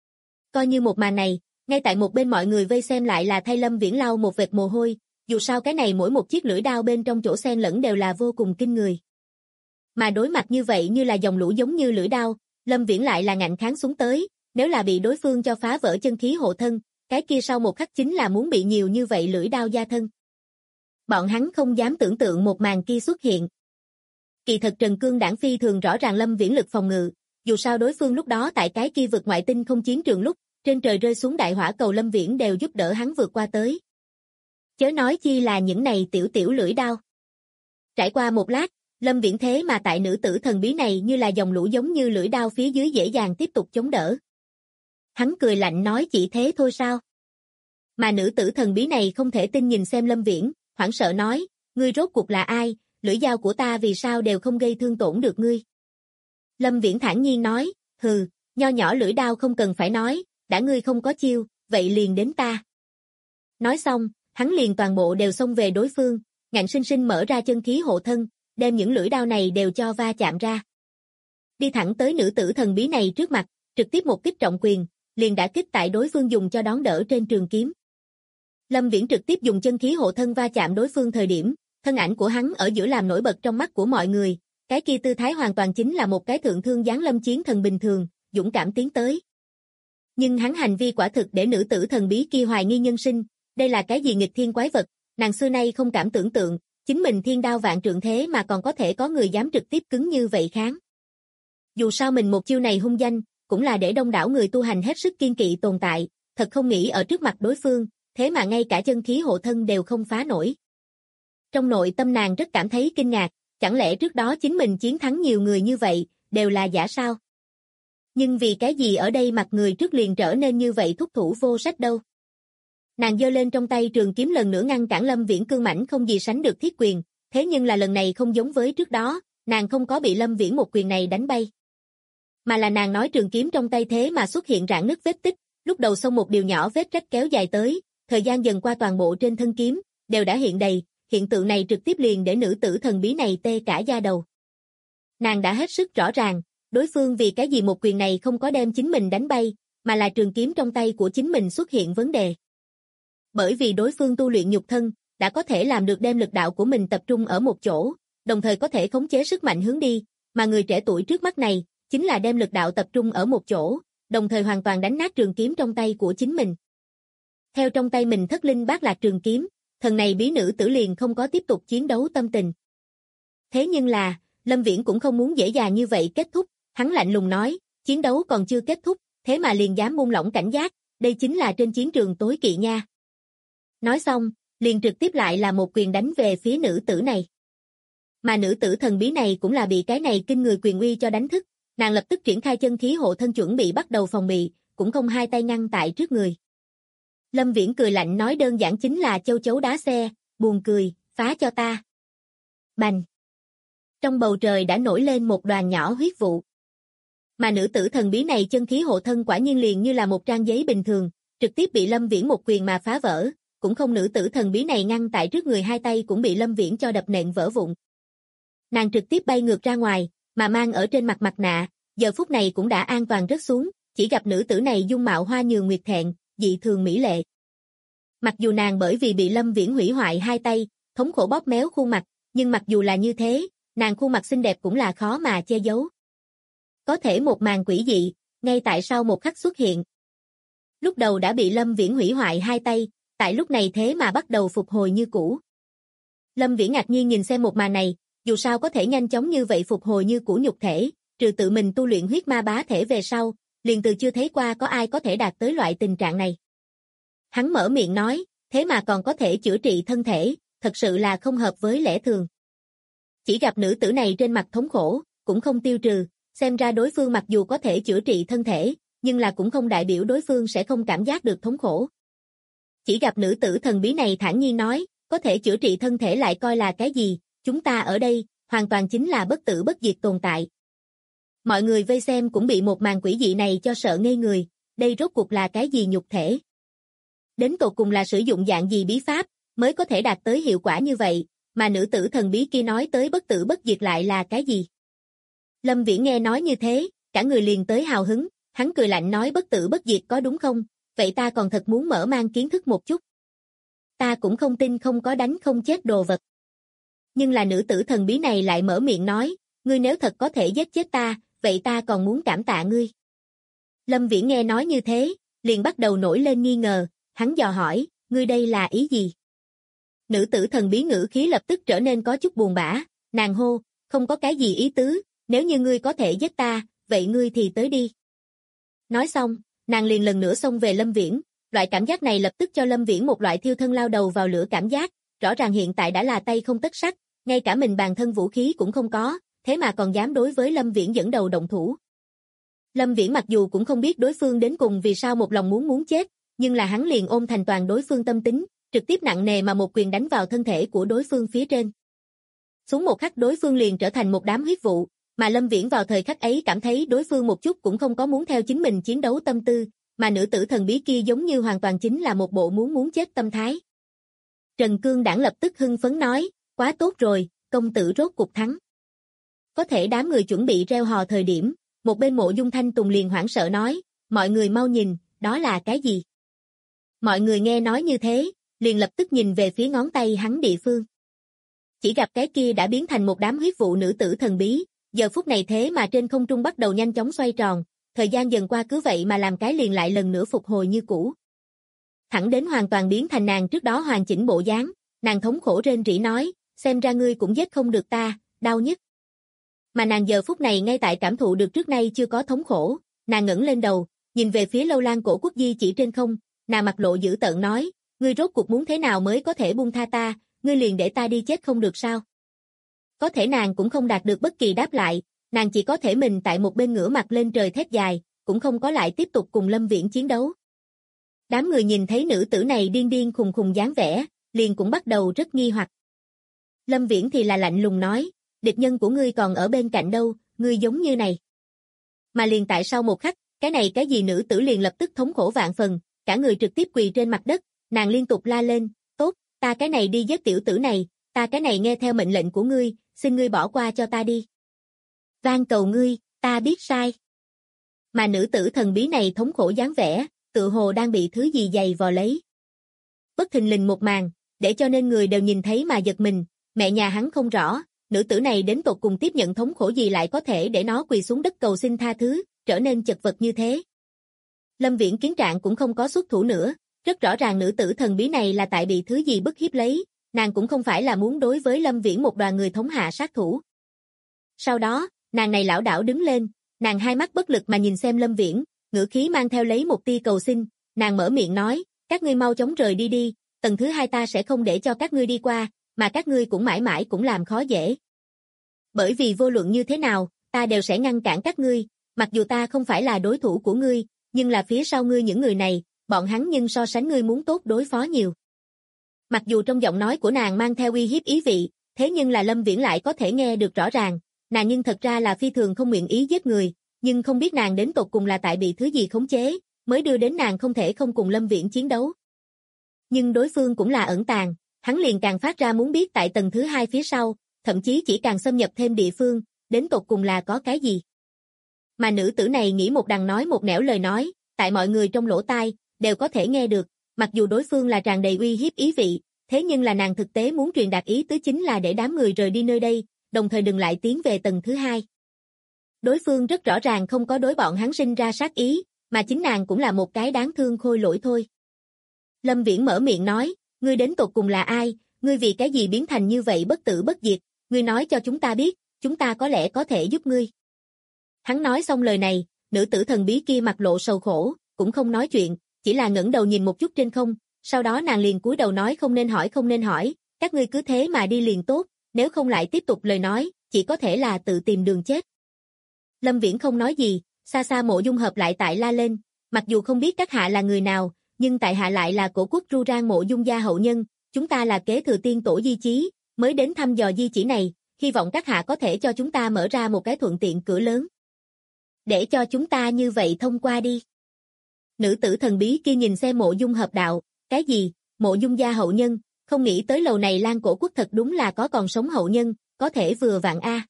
Coi như một màn này, ngay tại một bên mọi người vây xem lại là thay Lâm Viễn lau một vệt mồ hôi, dù sao cái này mỗi một chiếc lưỡi đao bên trong chỗ xen lẫn đều là vô cùng kinh người. Mà đối mặt như vậy như là dòng lũ giống như lưỡi đao, Lâm Viễn lại là ngạnh kháng xuống tới, nếu là bị đối phương cho phá vỡ chân khí hộ thân, cái kia sau một khắc chính là muốn bị nhiều như vậy lưỡi đao gia thân. Bọn hắn không dám tưởng tượng một màn kia xuất hiện. Kỳ thật Trần Cương Đảng phi thường rõ ràng Lâm Viễn lực phòng ngự, dù sao đối phương lúc đó tại cái kia vực ngoại tinh không chiến trường lúc, trên trời rơi xuống đại hỏa cầu Lâm Viễn đều giúp đỡ hắn vượt qua tới. Chớ nói chi là những này tiểu tiểu lưỡi đao. Trải qua một lát, Lâm Viễn thế mà tại nữ tử thần bí này như là dòng lũ giống như lưỡi đao phía dưới dễ dàng tiếp tục chống đỡ. Hắn cười lạnh nói chỉ thế thôi sao? Mà nữ tử thần bí này không thể tin nhìn xem Lâm Viễn, hoảng sợ nói, ngươi rốt cuộc là ai, lưỡi dao của ta vì sao đều không gây thương tổn được ngươi. Lâm Viễn thản nhiên nói, hừ, nho nhỏ lưỡi đao không cần phải nói, đã ngươi không có chiêu, vậy liền đến ta. Nói xong, hắn liền toàn bộ đều xông về đối phương, ngạnh sinh sinh mở ra chân khí hộ thân, đem những lưỡi đao này đều cho va chạm ra. Đi thẳng tới nữ tử thần bí này trước mặt, trực tiếp một kích trọng quyền, liền đã kích tại đối phương dùng cho đón đỡ trên trường kiếm. Lâm Viễn trực tiếp dùng chân khí hộ thân va chạm đối phương thời điểm, thân ảnh của hắn ở giữa làm nổi bật trong mắt của mọi người, cái kia tư thái hoàn toàn chính là một cái thượng thương giáng lâm chiến thần bình thường, dũng cảm tiến tới. Nhưng hắn hành vi quả thực để nữ tử thần bí kia hoài nghi nhân sinh, đây là cái gì nghịch thiên quái vật, nàng xưa nay không cảm tưởng tượng, chính mình thiên đao vạn trượng thế mà còn có thể có người dám trực tiếp cứng như vậy kháng. Dù sao mình một chiêu này hung danh, cũng là để đông đảo người tu hành hết sức kiên kỵ tồn tại, thật không nghĩ ở trước mặt đối phương, thế mà ngay cả chân khí hộ thân đều không phá nổi. Trong nội tâm nàng rất cảm thấy kinh ngạc, chẳng lẽ trước đó chính mình chiến thắng nhiều người như vậy, đều là giả sao? Nhưng vì cái gì ở đây mặt người trước liền trở nên như vậy thúc thủ vô sách đâu? Nàng giơ lên trong tay trường kiếm lần nữa ngăn cản Lâm Viễn cương mãnh không gì sánh được thiết quyền, thế nhưng là lần này không giống với trước đó, nàng không có bị Lâm Viễn một quyền này đánh bay. Mà là nàng nói trường kiếm trong tay thế mà xuất hiện rạn nứt vết tích, lúc đầu xông một điều nhỏ vết rách kéo dài tới, thời gian dần qua toàn bộ trên thân kiếm, đều đã hiện đầy, hiện tượng này trực tiếp liền để nữ tử thần bí này tê cả da đầu. Nàng đã hết sức rõ ràng, đối phương vì cái gì một quyền này không có đem chính mình đánh bay, mà là trường kiếm trong tay của chính mình xuất hiện vấn đề. Bởi vì đối phương tu luyện nhục thân, đã có thể làm được đem lực đạo của mình tập trung ở một chỗ, đồng thời có thể khống chế sức mạnh hướng đi, mà người trẻ tuổi trước mắt này, chính là đem lực đạo tập trung ở một chỗ, đồng thời hoàn toàn đánh nát trường kiếm trong tay của chính mình. Theo trong tay mình thất linh bát lạc trường kiếm, thần này bí nữ tử liền không có tiếp tục chiến đấu tâm tình. Thế nhưng là, Lâm Viễn cũng không muốn dễ dàng như vậy kết thúc, hắn lạnh lùng nói, chiến đấu còn chưa kết thúc, thế mà liền dám buông lỏng cảnh giác, đây chính là trên chiến trường tối kỵ nha. Nói xong, liền trực tiếp lại là một quyền đánh về phía nữ tử này. Mà nữ tử thần bí này cũng là bị cái này kinh người quyền uy cho đánh thức, nàng lập tức triển khai chân khí hộ thân chuẩn bị bắt đầu phòng bị, cũng không hai tay ngăn tại trước người. Lâm Viễn cười lạnh nói đơn giản chính là châu chấu đá xe, buồn cười, phá cho ta. Bành! Trong bầu trời đã nổi lên một đoàn nhỏ huyết vụ. Mà nữ tử thần bí này chân khí hộ thân quả nhiên liền như là một trang giấy bình thường, trực tiếp bị Lâm Viễn một quyền mà phá vỡ, cũng không nữ tử thần bí này ngăn tại trước người hai tay cũng bị Lâm Viễn cho đập nện vỡ vụn. Nàng trực tiếp bay ngược ra ngoài, mà mang ở trên mặt mặt nạ, giờ phút này cũng đã an toàn rớt xuống, chỉ gặp nữ tử này dung mạo hoa nhường nguyệt thẹn, dị thường mỹ lệ. Mặc dù nàng bởi vì bị Lâm Viễn hủy hoại hai tay, thống khổ bóp méo khuôn mặt, nhưng mặc dù là như thế, nàng khuôn mặt xinh đẹp cũng là khó mà che giấu. Có thể một màn quỷ dị, ngay tại sau một khắc xuất hiện. Lúc đầu đã bị Lâm Viễn hủy hoại hai tay, tại lúc này thế mà bắt đầu phục hồi như cũ. Lâm Viễn ngạc nhiên nhìn xem một màn này, dù sao có thể nhanh chóng như vậy phục hồi như cũ nhục thể, trừ tự mình tu luyện huyết ma bá thể về sau, liền từ chưa thấy qua có ai có thể đạt tới loại tình trạng này. Hắn mở miệng nói, thế mà còn có thể chữa trị thân thể, thật sự là không hợp với lẽ thường. Chỉ gặp nữ tử này trên mặt thống khổ, cũng không tiêu trừ, xem ra đối phương mặc dù có thể chữa trị thân thể, nhưng là cũng không đại biểu đối phương sẽ không cảm giác được thống khổ. Chỉ gặp nữ tử thần bí này thản nhiên nói, có thể chữa trị thân thể lại coi là cái gì, chúng ta ở đây, hoàn toàn chính là bất tử bất diệt tồn tại. Mọi người vây xem cũng bị một màn quỷ dị này cho sợ ngây người, đây rốt cuộc là cái gì nhục thể. Đến tột cùng là sử dụng dạng gì bí pháp, mới có thể đạt tới hiệu quả như vậy, mà nữ tử thần bí kia nói tới bất tử bất diệt lại là cái gì? Lâm Viễn nghe nói như thế, cả người liền tới hào hứng, hắn cười lạnh nói bất tử bất diệt có đúng không? Vậy ta còn thật muốn mở mang kiến thức một chút. Ta cũng không tin không có đánh không chết đồ vật. Nhưng là nữ tử thần bí này lại mở miệng nói, ngươi nếu thật có thể giết chết ta, vậy ta còn muốn cảm tạ ngươi. Lâm Viễn nghe nói như thế, liền bắt đầu nổi lên nghi ngờ, hắn dò hỏi, ngươi đây là ý gì? Nữ tử thần bí ngữ khí lập tức trở nên có chút buồn bã, nàng hô, không có cái gì ý tứ, nếu như ngươi có thể giết ta, vậy ngươi thì tới đi. Nói xong, nàng liền lần nữa xông về Lâm Viễn, loại cảm giác này lập tức cho Lâm Viễn một loại thiêu thân lao đầu vào lửa cảm giác, rõ ràng hiện tại đã là tay không tất sắt, ngay cả mình bản thân vũ khí cũng không có, thế mà còn dám đối với Lâm Viễn dẫn đầu động thủ. Lâm Viễn mặc dù cũng không biết đối phương đến cùng vì sao một lòng muốn chết, nhưng là hắn liền ôm thành toàn đối phương tâm tính, trực tiếp nặng nề mà một quyền đánh vào thân thể của đối phương phía trên. Xuống một khắc đối phương liền trở thành một đám huyết vụ, mà Lâm Viễn vào thời khắc ấy cảm thấy đối phương một chút cũng không có muốn theo chính mình chiến đấu tâm tư, mà nữ tử thần bí kia giống như hoàn toàn chính là một bộ muốn chết tâm thái. Trần Cương Đảng lập tức hưng phấn nói, quá tốt rồi, công tử rốt cục thắng. Có thể đám người chuẩn bị reo hò thời điểm, một bên Mộ Dung Thanh Tùng liền hoảng sợ nói, mọi người mau nhìn, đó là cái gì? Mọi người nghe nói như thế, liền lập tức nhìn về phía ngón tay hắn địa phương. Chỉ gặp cái kia đã biến thành một đám huyết vụ nữ tử thần bí, giờ phút này thế mà trên không trung bắt đầu nhanh chóng xoay tròn, thời gian dần qua cứ vậy mà làm cái liền lại lần nữa phục hồi như cũ. Thẳng đến hoàn toàn biến thành nàng trước đó hoàn chỉnh bộ dáng, nàng thống khổ rên rỉ nói, xem ra ngươi cũng giết không được ta, đau nhất. Mà nàng giờ phút này ngay tại cảm thụ được trước nay chưa có thống khổ, nàng ngẩng lên đầu, nhìn về phía Lâu Lan cổ quốc di chỉ trên không, nàng mặt lộ dữ tợn nói, ngươi rốt cuộc muốn thế nào mới có thể buông tha ta, ngươi liền để ta đi chết không được sao? Có thể nàng cũng không đạt được bất kỳ đáp lại, nàng chỉ có thể mình tại một bên ngửa mặt lên trời thét dài, cũng không có lại tiếp tục cùng Lâm Viễn chiến đấu. Đám người nhìn thấy nữ tử này điên khùng khùng dáng vẻ, liền cũng bắt đầu rất nghi hoặc. Lâm Viễn thì là lạnh lùng nói, địch nhân của ngươi còn ở bên cạnh đâu, ngươi giống như này. Mà liền tại sau một khắc, cái gì nữ tử liền lập tức thống khổ vạn phần, cả người trực tiếp quỳ trên mặt đất, nàng liên tục la lên, tốt, ta cái này đi giết tiểu tử này, ta cái này nghe theo mệnh lệnh của ngươi, xin ngươi bỏ qua cho ta đi. Van cầu ngươi, ta biết sai. Mà nữ tử thần bí này thống khổ dáng vẻ, tự hồ đang bị thứ gì giày vò lấy. Bất thình lình một màn, để cho nên người đều nhìn thấy mà giật mình, mẹ nhà hắn không rõ, nữ tử này đến tột cùng tiếp nhận thống khổ gì lại có thể để nó quỳ xuống đất cầu xin tha thứ, trở nên chật vật như thế. Lâm Viễn kiến trạng cũng không có xuất thủ nữa, rất rõ ràng nữ tử thần bí này là tại bị thứ gì bức hiếp lấy, nàng cũng không phải là muốn đối với Lâm Viễn một đoàn người thống hạ sát thủ. Sau đó, nàng này lảo đảo đứng lên, nàng hai mắt bất lực mà nhìn xem Lâm Viễn, ngữ khí mang theo lấy một tia cầu xin, nàng mở miệng nói, các ngươi mau chóng rời đi đi, tầng thứ 2 ta sẽ không để cho các ngươi đi qua, mà các ngươi cũng mãi mãi cũng làm khó dễ. Bởi vì vô luận như thế nào, ta đều sẽ ngăn cản các ngươi, mặc dù ta không phải là đối thủ của ngươi, nhưng là phía sau ngươi những người này, bọn hắn nhưng so sánh ngươi muốn tốt đối phó nhiều. Mặc dù trong giọng nói của nàng mang theo uy hiếp ý vị, thế nhưng là Lâm Viễn lại có thể nghe được rõ ràng, nàng nhưng thật ra là phi thường không nguyện ý giết người, nhưng không biết nàng đến tột cùng là tại bị thứ gì khống chế, mới đưa đến nàng không thể không cùng Lâm Viễn chiến đấu. Nhưng đối phương cũng là ẩn tàng, hắn liền càng phát ra muốn biết tại tầng thứ 2 phía sau, thậm chí chỉ càng xâm nhập thêm địa phương, đến tột cùng là có cái gì. Mà nữ tử này nghĩ một đằng nói một nẻo lời nói, tại mọi người trong lỗ tai, đều có thể nghe được, mặc dù đối phương là tràn đầy uy hiếp ý vị, thế nhưng là nàng thực tế muốn truyền đạt ý tứ chính là để đám người rời đi nơi đây, đồng thời đừng lại tiến về tầng thứ 2. Đối phương rất rõ ràng không có đối bọn hắn sinh ra sát ý, mà chính nàng cũng là một cái đáng thương khôi lỗi thôi. Lâm Viễn mở miệng nói, ngươi đến tột cùng là ai, ngươi vì cái gì biến thành như vậy bất tử bất diệt, ngươi nói cho chúng ta biết, chúng ta có lẽ có thể giúp ngươi. Hắn nói xong lời này, nữ tử thần bí kia mặt lộ sầu khổ, cũng không nói chuyện, chỉ là ngẩng đầu nhìn một chút trên không, sau đó nàng liền cúi đầu nói không nên hỏi, các ngươi cứ thế mà đi liền tốt, nếu không lại tiếp tục lời nói, chỉ có thể là tự tìm đường chết. Lâm Viễn không nói gì, xa xa Mộ Dung hợp lại tại la lên, mặc dù không biết các hạ là người nào, nhưng tại hạ lại là cổ quốc Ru Rang Mộ Dung gia hậu nhân, chúng ta là kế thừa tiên tổ di chí, mới đến thăm dò di chỉ này, hy vọng các hạ có thể cho chúng ta mở ra một cái thuận tiện cửa lớn. Để cho chúng ta như vậy thông qua đi. Nữ tử thần bí kia nhìn xem Mộ Dung hợp đạo, Cái gì? Mộ Dung gia hậu nhân, không nghĩ tới lầu này Lan Cổ Quốc thật đúng là có còn sống hậu nhân, có thể vừa vặn a.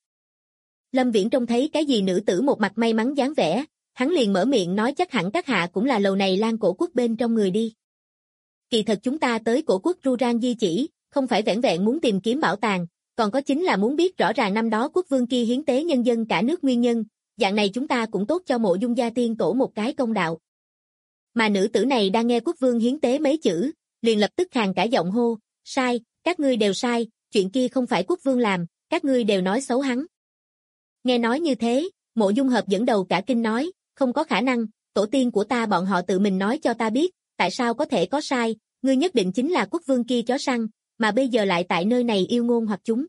Lâm Viễn trông thấy cái gì nữ tử một mặt may mắn dáng vẻ, hắn liền mở miệng nói chắc hẳn các hạ cũng là lầu này Lan Cổ Quốc bên trong người đi. Kỳ thật chúng ta tới Cổ Quốc Ruran di chỉ, không phải vẻn vẹn muốn tìm kiếm bảo tàng, còn có chính là muốn biết rõ ràng năm đó quốc vương kia hiến tế nhân dân cả nước nguyên nhân, dạng này chúng ta cũng tốt cho Mộ Dung gia tiên tổ một cái công đạo. Mà nữ tử này đang nghe quốc vương hiến tế mấy chữ, liền lập tức khàn cả giọng hô, sai, các ngươi đều sai, chuyện kia không phải quốc vương làm, các ngươi đều nói xấu hắn. Nghe nói như thế, Mộ Dung Hợp dẫn đầu cả kinh nói, không có khả năng, tổ tiên của ta bọn họ tự mình nói cho ta biết, tại sao có thể có sai, ngươi nhất định chính là quốc vương kia chó săn, mà bây giờ lại tại nơi này yêu ngôn hoặc chúng.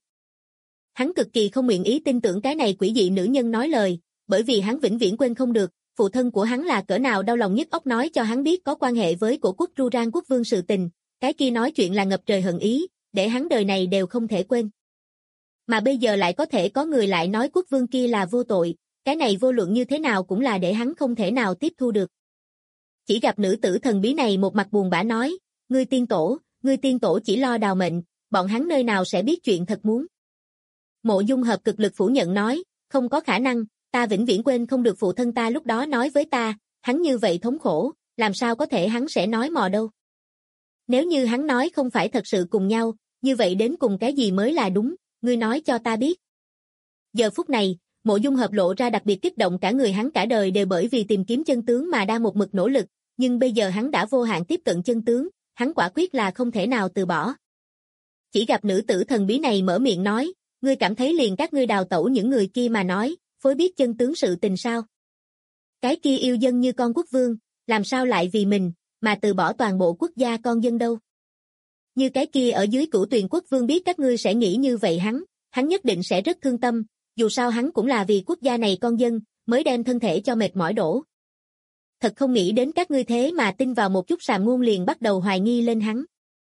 Hắn cực kỳ không nguyện ý tin tưởng cái này quỷ dị nữ nhân nói lời, bởi vì hắn vĩnh viễn quên không được, phụ thân của hắn là cỡ nào đau lòng nhức óc nói cho hắn biết có quan hệ với Cổ Quốc Ruran quốc vương sự tình, cái kia nói chuyện là ngập trời hận ý, để hắn đời này đều không thể quên. Mà bây giờ lại có thể có người lại nói quốc vương kia là vô tội, cái này vô luận như thế nào cũng là để hắn không thể nào tiếp thu được. Chỉ gặp nữ tử thần bí này một mặt buồn bã nói, ngươi tiên tổ chỉ lo đào mệnh, bọn hắn nơi nào sẽ biết chuyện thật muốn. Mộ Dung Hợp cực lực phủ nhận nói, không có khả năng, ta vĩnh viễn quên không được phụ thân ta lúc đó nói với ta, hắn như vậy thống khổ, làm sao có thể hắn sẽ nói mò đâu. Nếu như hắn nói không phải thật sự cùng nhau, như vậy đến cùng cái gì mới là đúng, ngươi nói cho ta biết. Giờ phút này, Mộ Dung Hợp lộ ra đặc biệt kích động, cả người hắn cả đời đều bởi vì tìm kiếm chân tướng mà đang một mực nỗ lực, nhưng bây giờ hắn đã vô hạn tiếp cận chân tướng, hắn quả quyết là không thể nào từ bỏ. Chỉ gặp nữ tử thần bí này mở miệng nói, ngươi cảm thấy liền các ngươi đào tẩu những người kia mà nói, phối biết chân tướng sự tình sao? Cái kia yêu dân như con quốc vương, làm sao lại vì mình, mà từ bỏ toàn bộ quốc gia con dân đâu? Như cái kia ở dưới Cửu Tuyền quốc vương biết các ngươi sẽ nghĩ như vậy hắn nhất định sẽ rất thương tâm, dù sao hắn cũng là vì quốc gia này con dân, mới đem thân thể cho mệt mỏi đổ. Thật không nghĩ đến các ngươi thế mà tin vào một chút sàm ngôn liền bắt đầu hoài nghi lên hắn.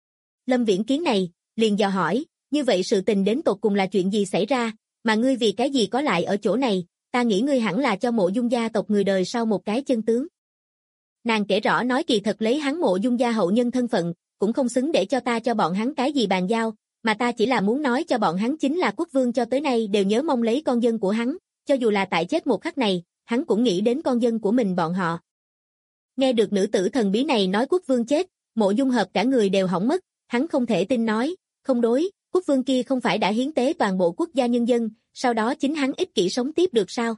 Lâm Viễn kiến này, liền dò hỏi, như vậy sự tình đến tột cùng là chuyện gì xảy ra, mà ngươi vì cái gì có lại ở chỗ này, ta nghĩ ngươi hẳn là cho Mộ Dung gia tộc người đời sau một cái chân tướng. Nàng kể rõ nói kỳ thật lấy hắn Mộ Dung gia hậu nhân thân phận, cũng không xứng để cho ta cho bọn hắn cái gì bàn giao, mà ta chỉ là muốn nói cho bọn hắn chính là quốc vương cho tới nay đều nhớ mong lấy con dân của hắn, cho dù là tại chết một khắc này, hắn cũng nghĩ đến con dân của mình bọn họ. Nghe được nữ tử thần bí này nói quốc vương chết, Mộ Dung Hợp cả người đều hỏng mất, hắn không thể tin nói, không đối, quốc vương kia không phải đã hiến tế toàn bộ quốc gia nhân dân, sau đó chính hắn ích kỷ sống tiếp được sao?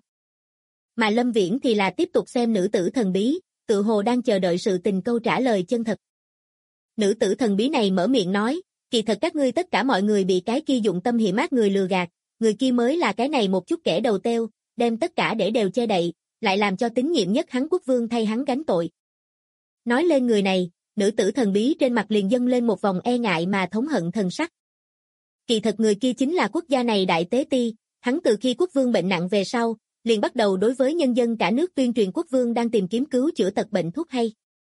Mà Lâm Viễn thì là tiếp tục xem nữ tử thần bí, tự hồ đang chờ đợi sự tình câu trả lời chân thật. Nữ tử thần bí này mở miệng nói, kỳ thật các ngươi tất cả mọi người bị cái kia dụng tâm hiểm ác người lừa gạt, người kia mới là cái này một chút kẻ đầu têu, đem tất cả để đều che đậy, lại làm cho tín nhiệm nhất hắn quốc vương thay hắn gánh tội. Nói lên người này, nữ tử thần bí trên mặt liền dâng lên một vòng e ngại mà thống hận thần sắc. Kỳ thật người kia chính là quốc gia này đại tế ti, hắn từ khi quốc vương bệnh nặng về sau, liền bắt đầu đối với nhân dân cả nước tuyên truyền quốc vương đang tìm kiếm cứu chữa tật bệnh thuốc hay.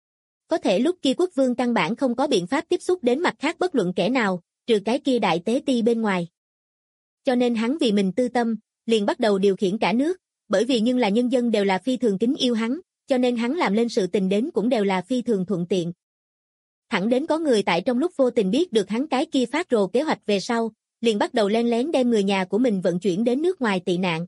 Có thể lúc kia quốc vương căn bản không có biện pháp tiếp xúc đến mặt khác bất luận kẻ nào, trừ cái kia đại tế ti bên ngoài. Cho nên hắn vì mình tư tâm, liền bắt đầu điều khiển cả nước, bởi vì nhưng là nhân dân đều là phi thường kính yêu hắn, cho nên hắn làm lên sự tình đến cũng đều là phi thường thuận tiện. Thẳng đến có người tại trong lúc vô tình biết được hắn cái kia phát rồ kế hoạch về sau, liền bắt đầu len lén đem người nhà của mình vận chuyển đến nước ngoài tị nạn.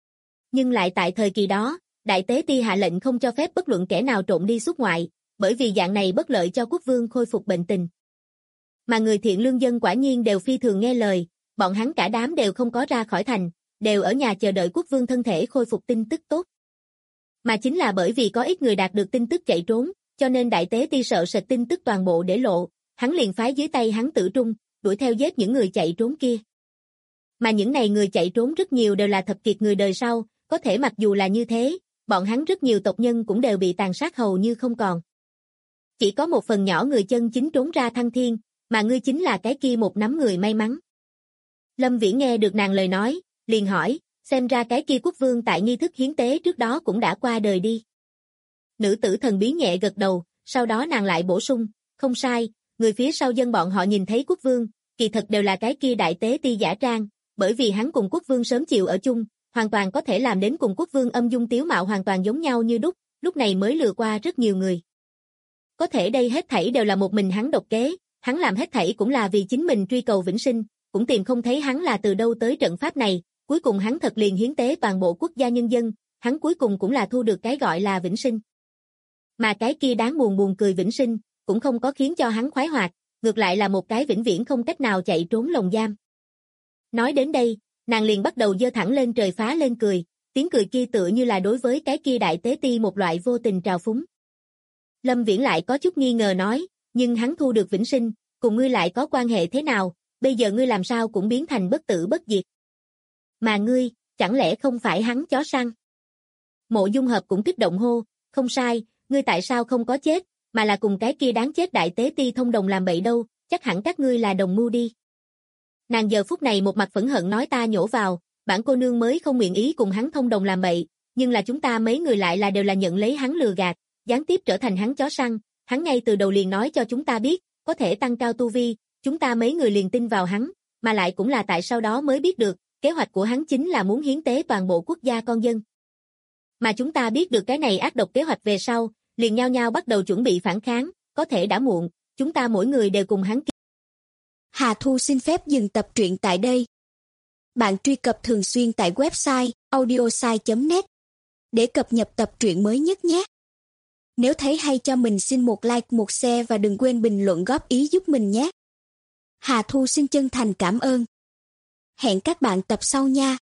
Nhưng lại tại thời kỳ đó, đại tế ti hạ lệnh không cho phép bất luận kẻ nào trộm đi xuất ngoại, bởi vì dạng này bất lợi cho quốc vương khôi phục bệnh tình. Mà người thiện lương dân quả nhiên đều phi thường nghe lời, bọn hắn cả đám đều không có ra khỏi thành, đều ở nhà chờ đợi quốc vương thân thể khôi phục tin tức tốt. Mà chính là bởi vì có ít người đạt được tin tức chạy trốn, cho nên đại tế ti sợ sệt tin tức toàn bộ để lộ, hắn liền phái dưới tay hắn Tử Trung, đuổi theo giết những người chạy trốn kia. Mà những này người chạy trốn rất nhiều đều là thập kiệt người đời sau, có thể mặc dù là như thế, bọn hắn rất nhiều tộc nhân cũng đều bị tàn sát hầu như không còn. Chỉ có một phần nhỏ người chân chính trốn ra thăng thiên, mà ngươi chính là cái kia một nắm người may mắn. Lâm Viễn nghe được nàng lời nói, liền hỏi, xem ra cái kia quốc vương tại nghi thức hiến tế trước đó cũng đã qua đời đi. Nữ tử thần bí nhẹ gật đầu, sau đó nàng lại bổ sung, không sai, người phía sau dân bọn họ nhìn thấy quốc vương, kỳ thật đều là cái kia đại tế ti giả trang, bởi vì hắn cùng quốc vương sớm chiều ở chung, hoàn toàn có thể làm đến cùng quốc vương âm dung tiếu mạo hoàn toàn giống nhau như đúc, lúc này mới lừa qua rất nhiều người. có thể đây hết thảy đều là một mình hắn độc kế, hắn làm hết thảy cũng là vì chính mình truy cầu vĩnh sinh, cũng tìm không thấy hắn là từ đâu tới trận pháp này, cuối cùng hắn thật liền hiến tế toàn bộ quốc gia nhân dân, hắn cuối cùng cũng là thu được cái gọi là vĩnh sinh. Mà cái kia đáng buồn cười vĩnh sinh, cũng không có khiến cho hắn khoái hoạt, ngược lại là một cái vĩnh viễn không cách nào chạy trốn lồng giam. Nói đến đây, nàng liền bắt đầu giơ thẳng lên trời phá lên cười, tiếng cười kia tựa như là đối với cái kia đại tế ti một loại vô tình trào phúng. Lâm Viễn lại có chút nghi ngờ nói, nhưng hắn thu được vĩnh sinh, cùng ngươi lại có quan hệ thế nào, bây giờ ngươi làm sao cũng biến thành bất tử bất diệt. Mà ngươi, chẳng lẽ không phải hắn chó săn? Mộ Dung Hợp cũng kích động hô, không sai, ngươi tại sao không có chết, mà là cùng cái kia đáng chết đại tế ti thông đồng làm bậy đâu, chắc hẳn các ngươi là đồng mưu đi. Nàng giờ phút này một mặt phẫn hận nói ta nhổ vào, bản cô nương mới không nguyện ý cùng hắn thông đồng làm bậy, nhưng là chúng ta mấy người lại là đều là nhận lấy hắn lừa gạt, gián tiếp trở thành hắn chó săn, hắn ngay từ đầu liền nói cho chúng ta biết, có thể tăng cao tu vi, chúng ta mấy người liền tin vào hắn, mà lại cũng là tại sau đó mới biết được, kế hoạch của hắn chính là muốn hiến tế toàn bộ quốc gia con dân. Mà chúng ta biết được cái này ác độc kế hoạch về sau, liền nhao nhao bắt đầu chuẩn bị phản kháng, có thể đã muộn, chúng ta mỗi người đều cùng hắn. Hà Thu xin phép dừng tập truyện tại đây. Bạn truy cập thường xuyên tại website audiosai.net để cập nhật tập truyện mới nhất nhé. Nếu thấy hay cho mình xin một like, một share và đừng quên bình luận góp ý giúp mình nhé. Hà Thu xin chân thành cảm ơn. Hẹn các bạn tập sau nha.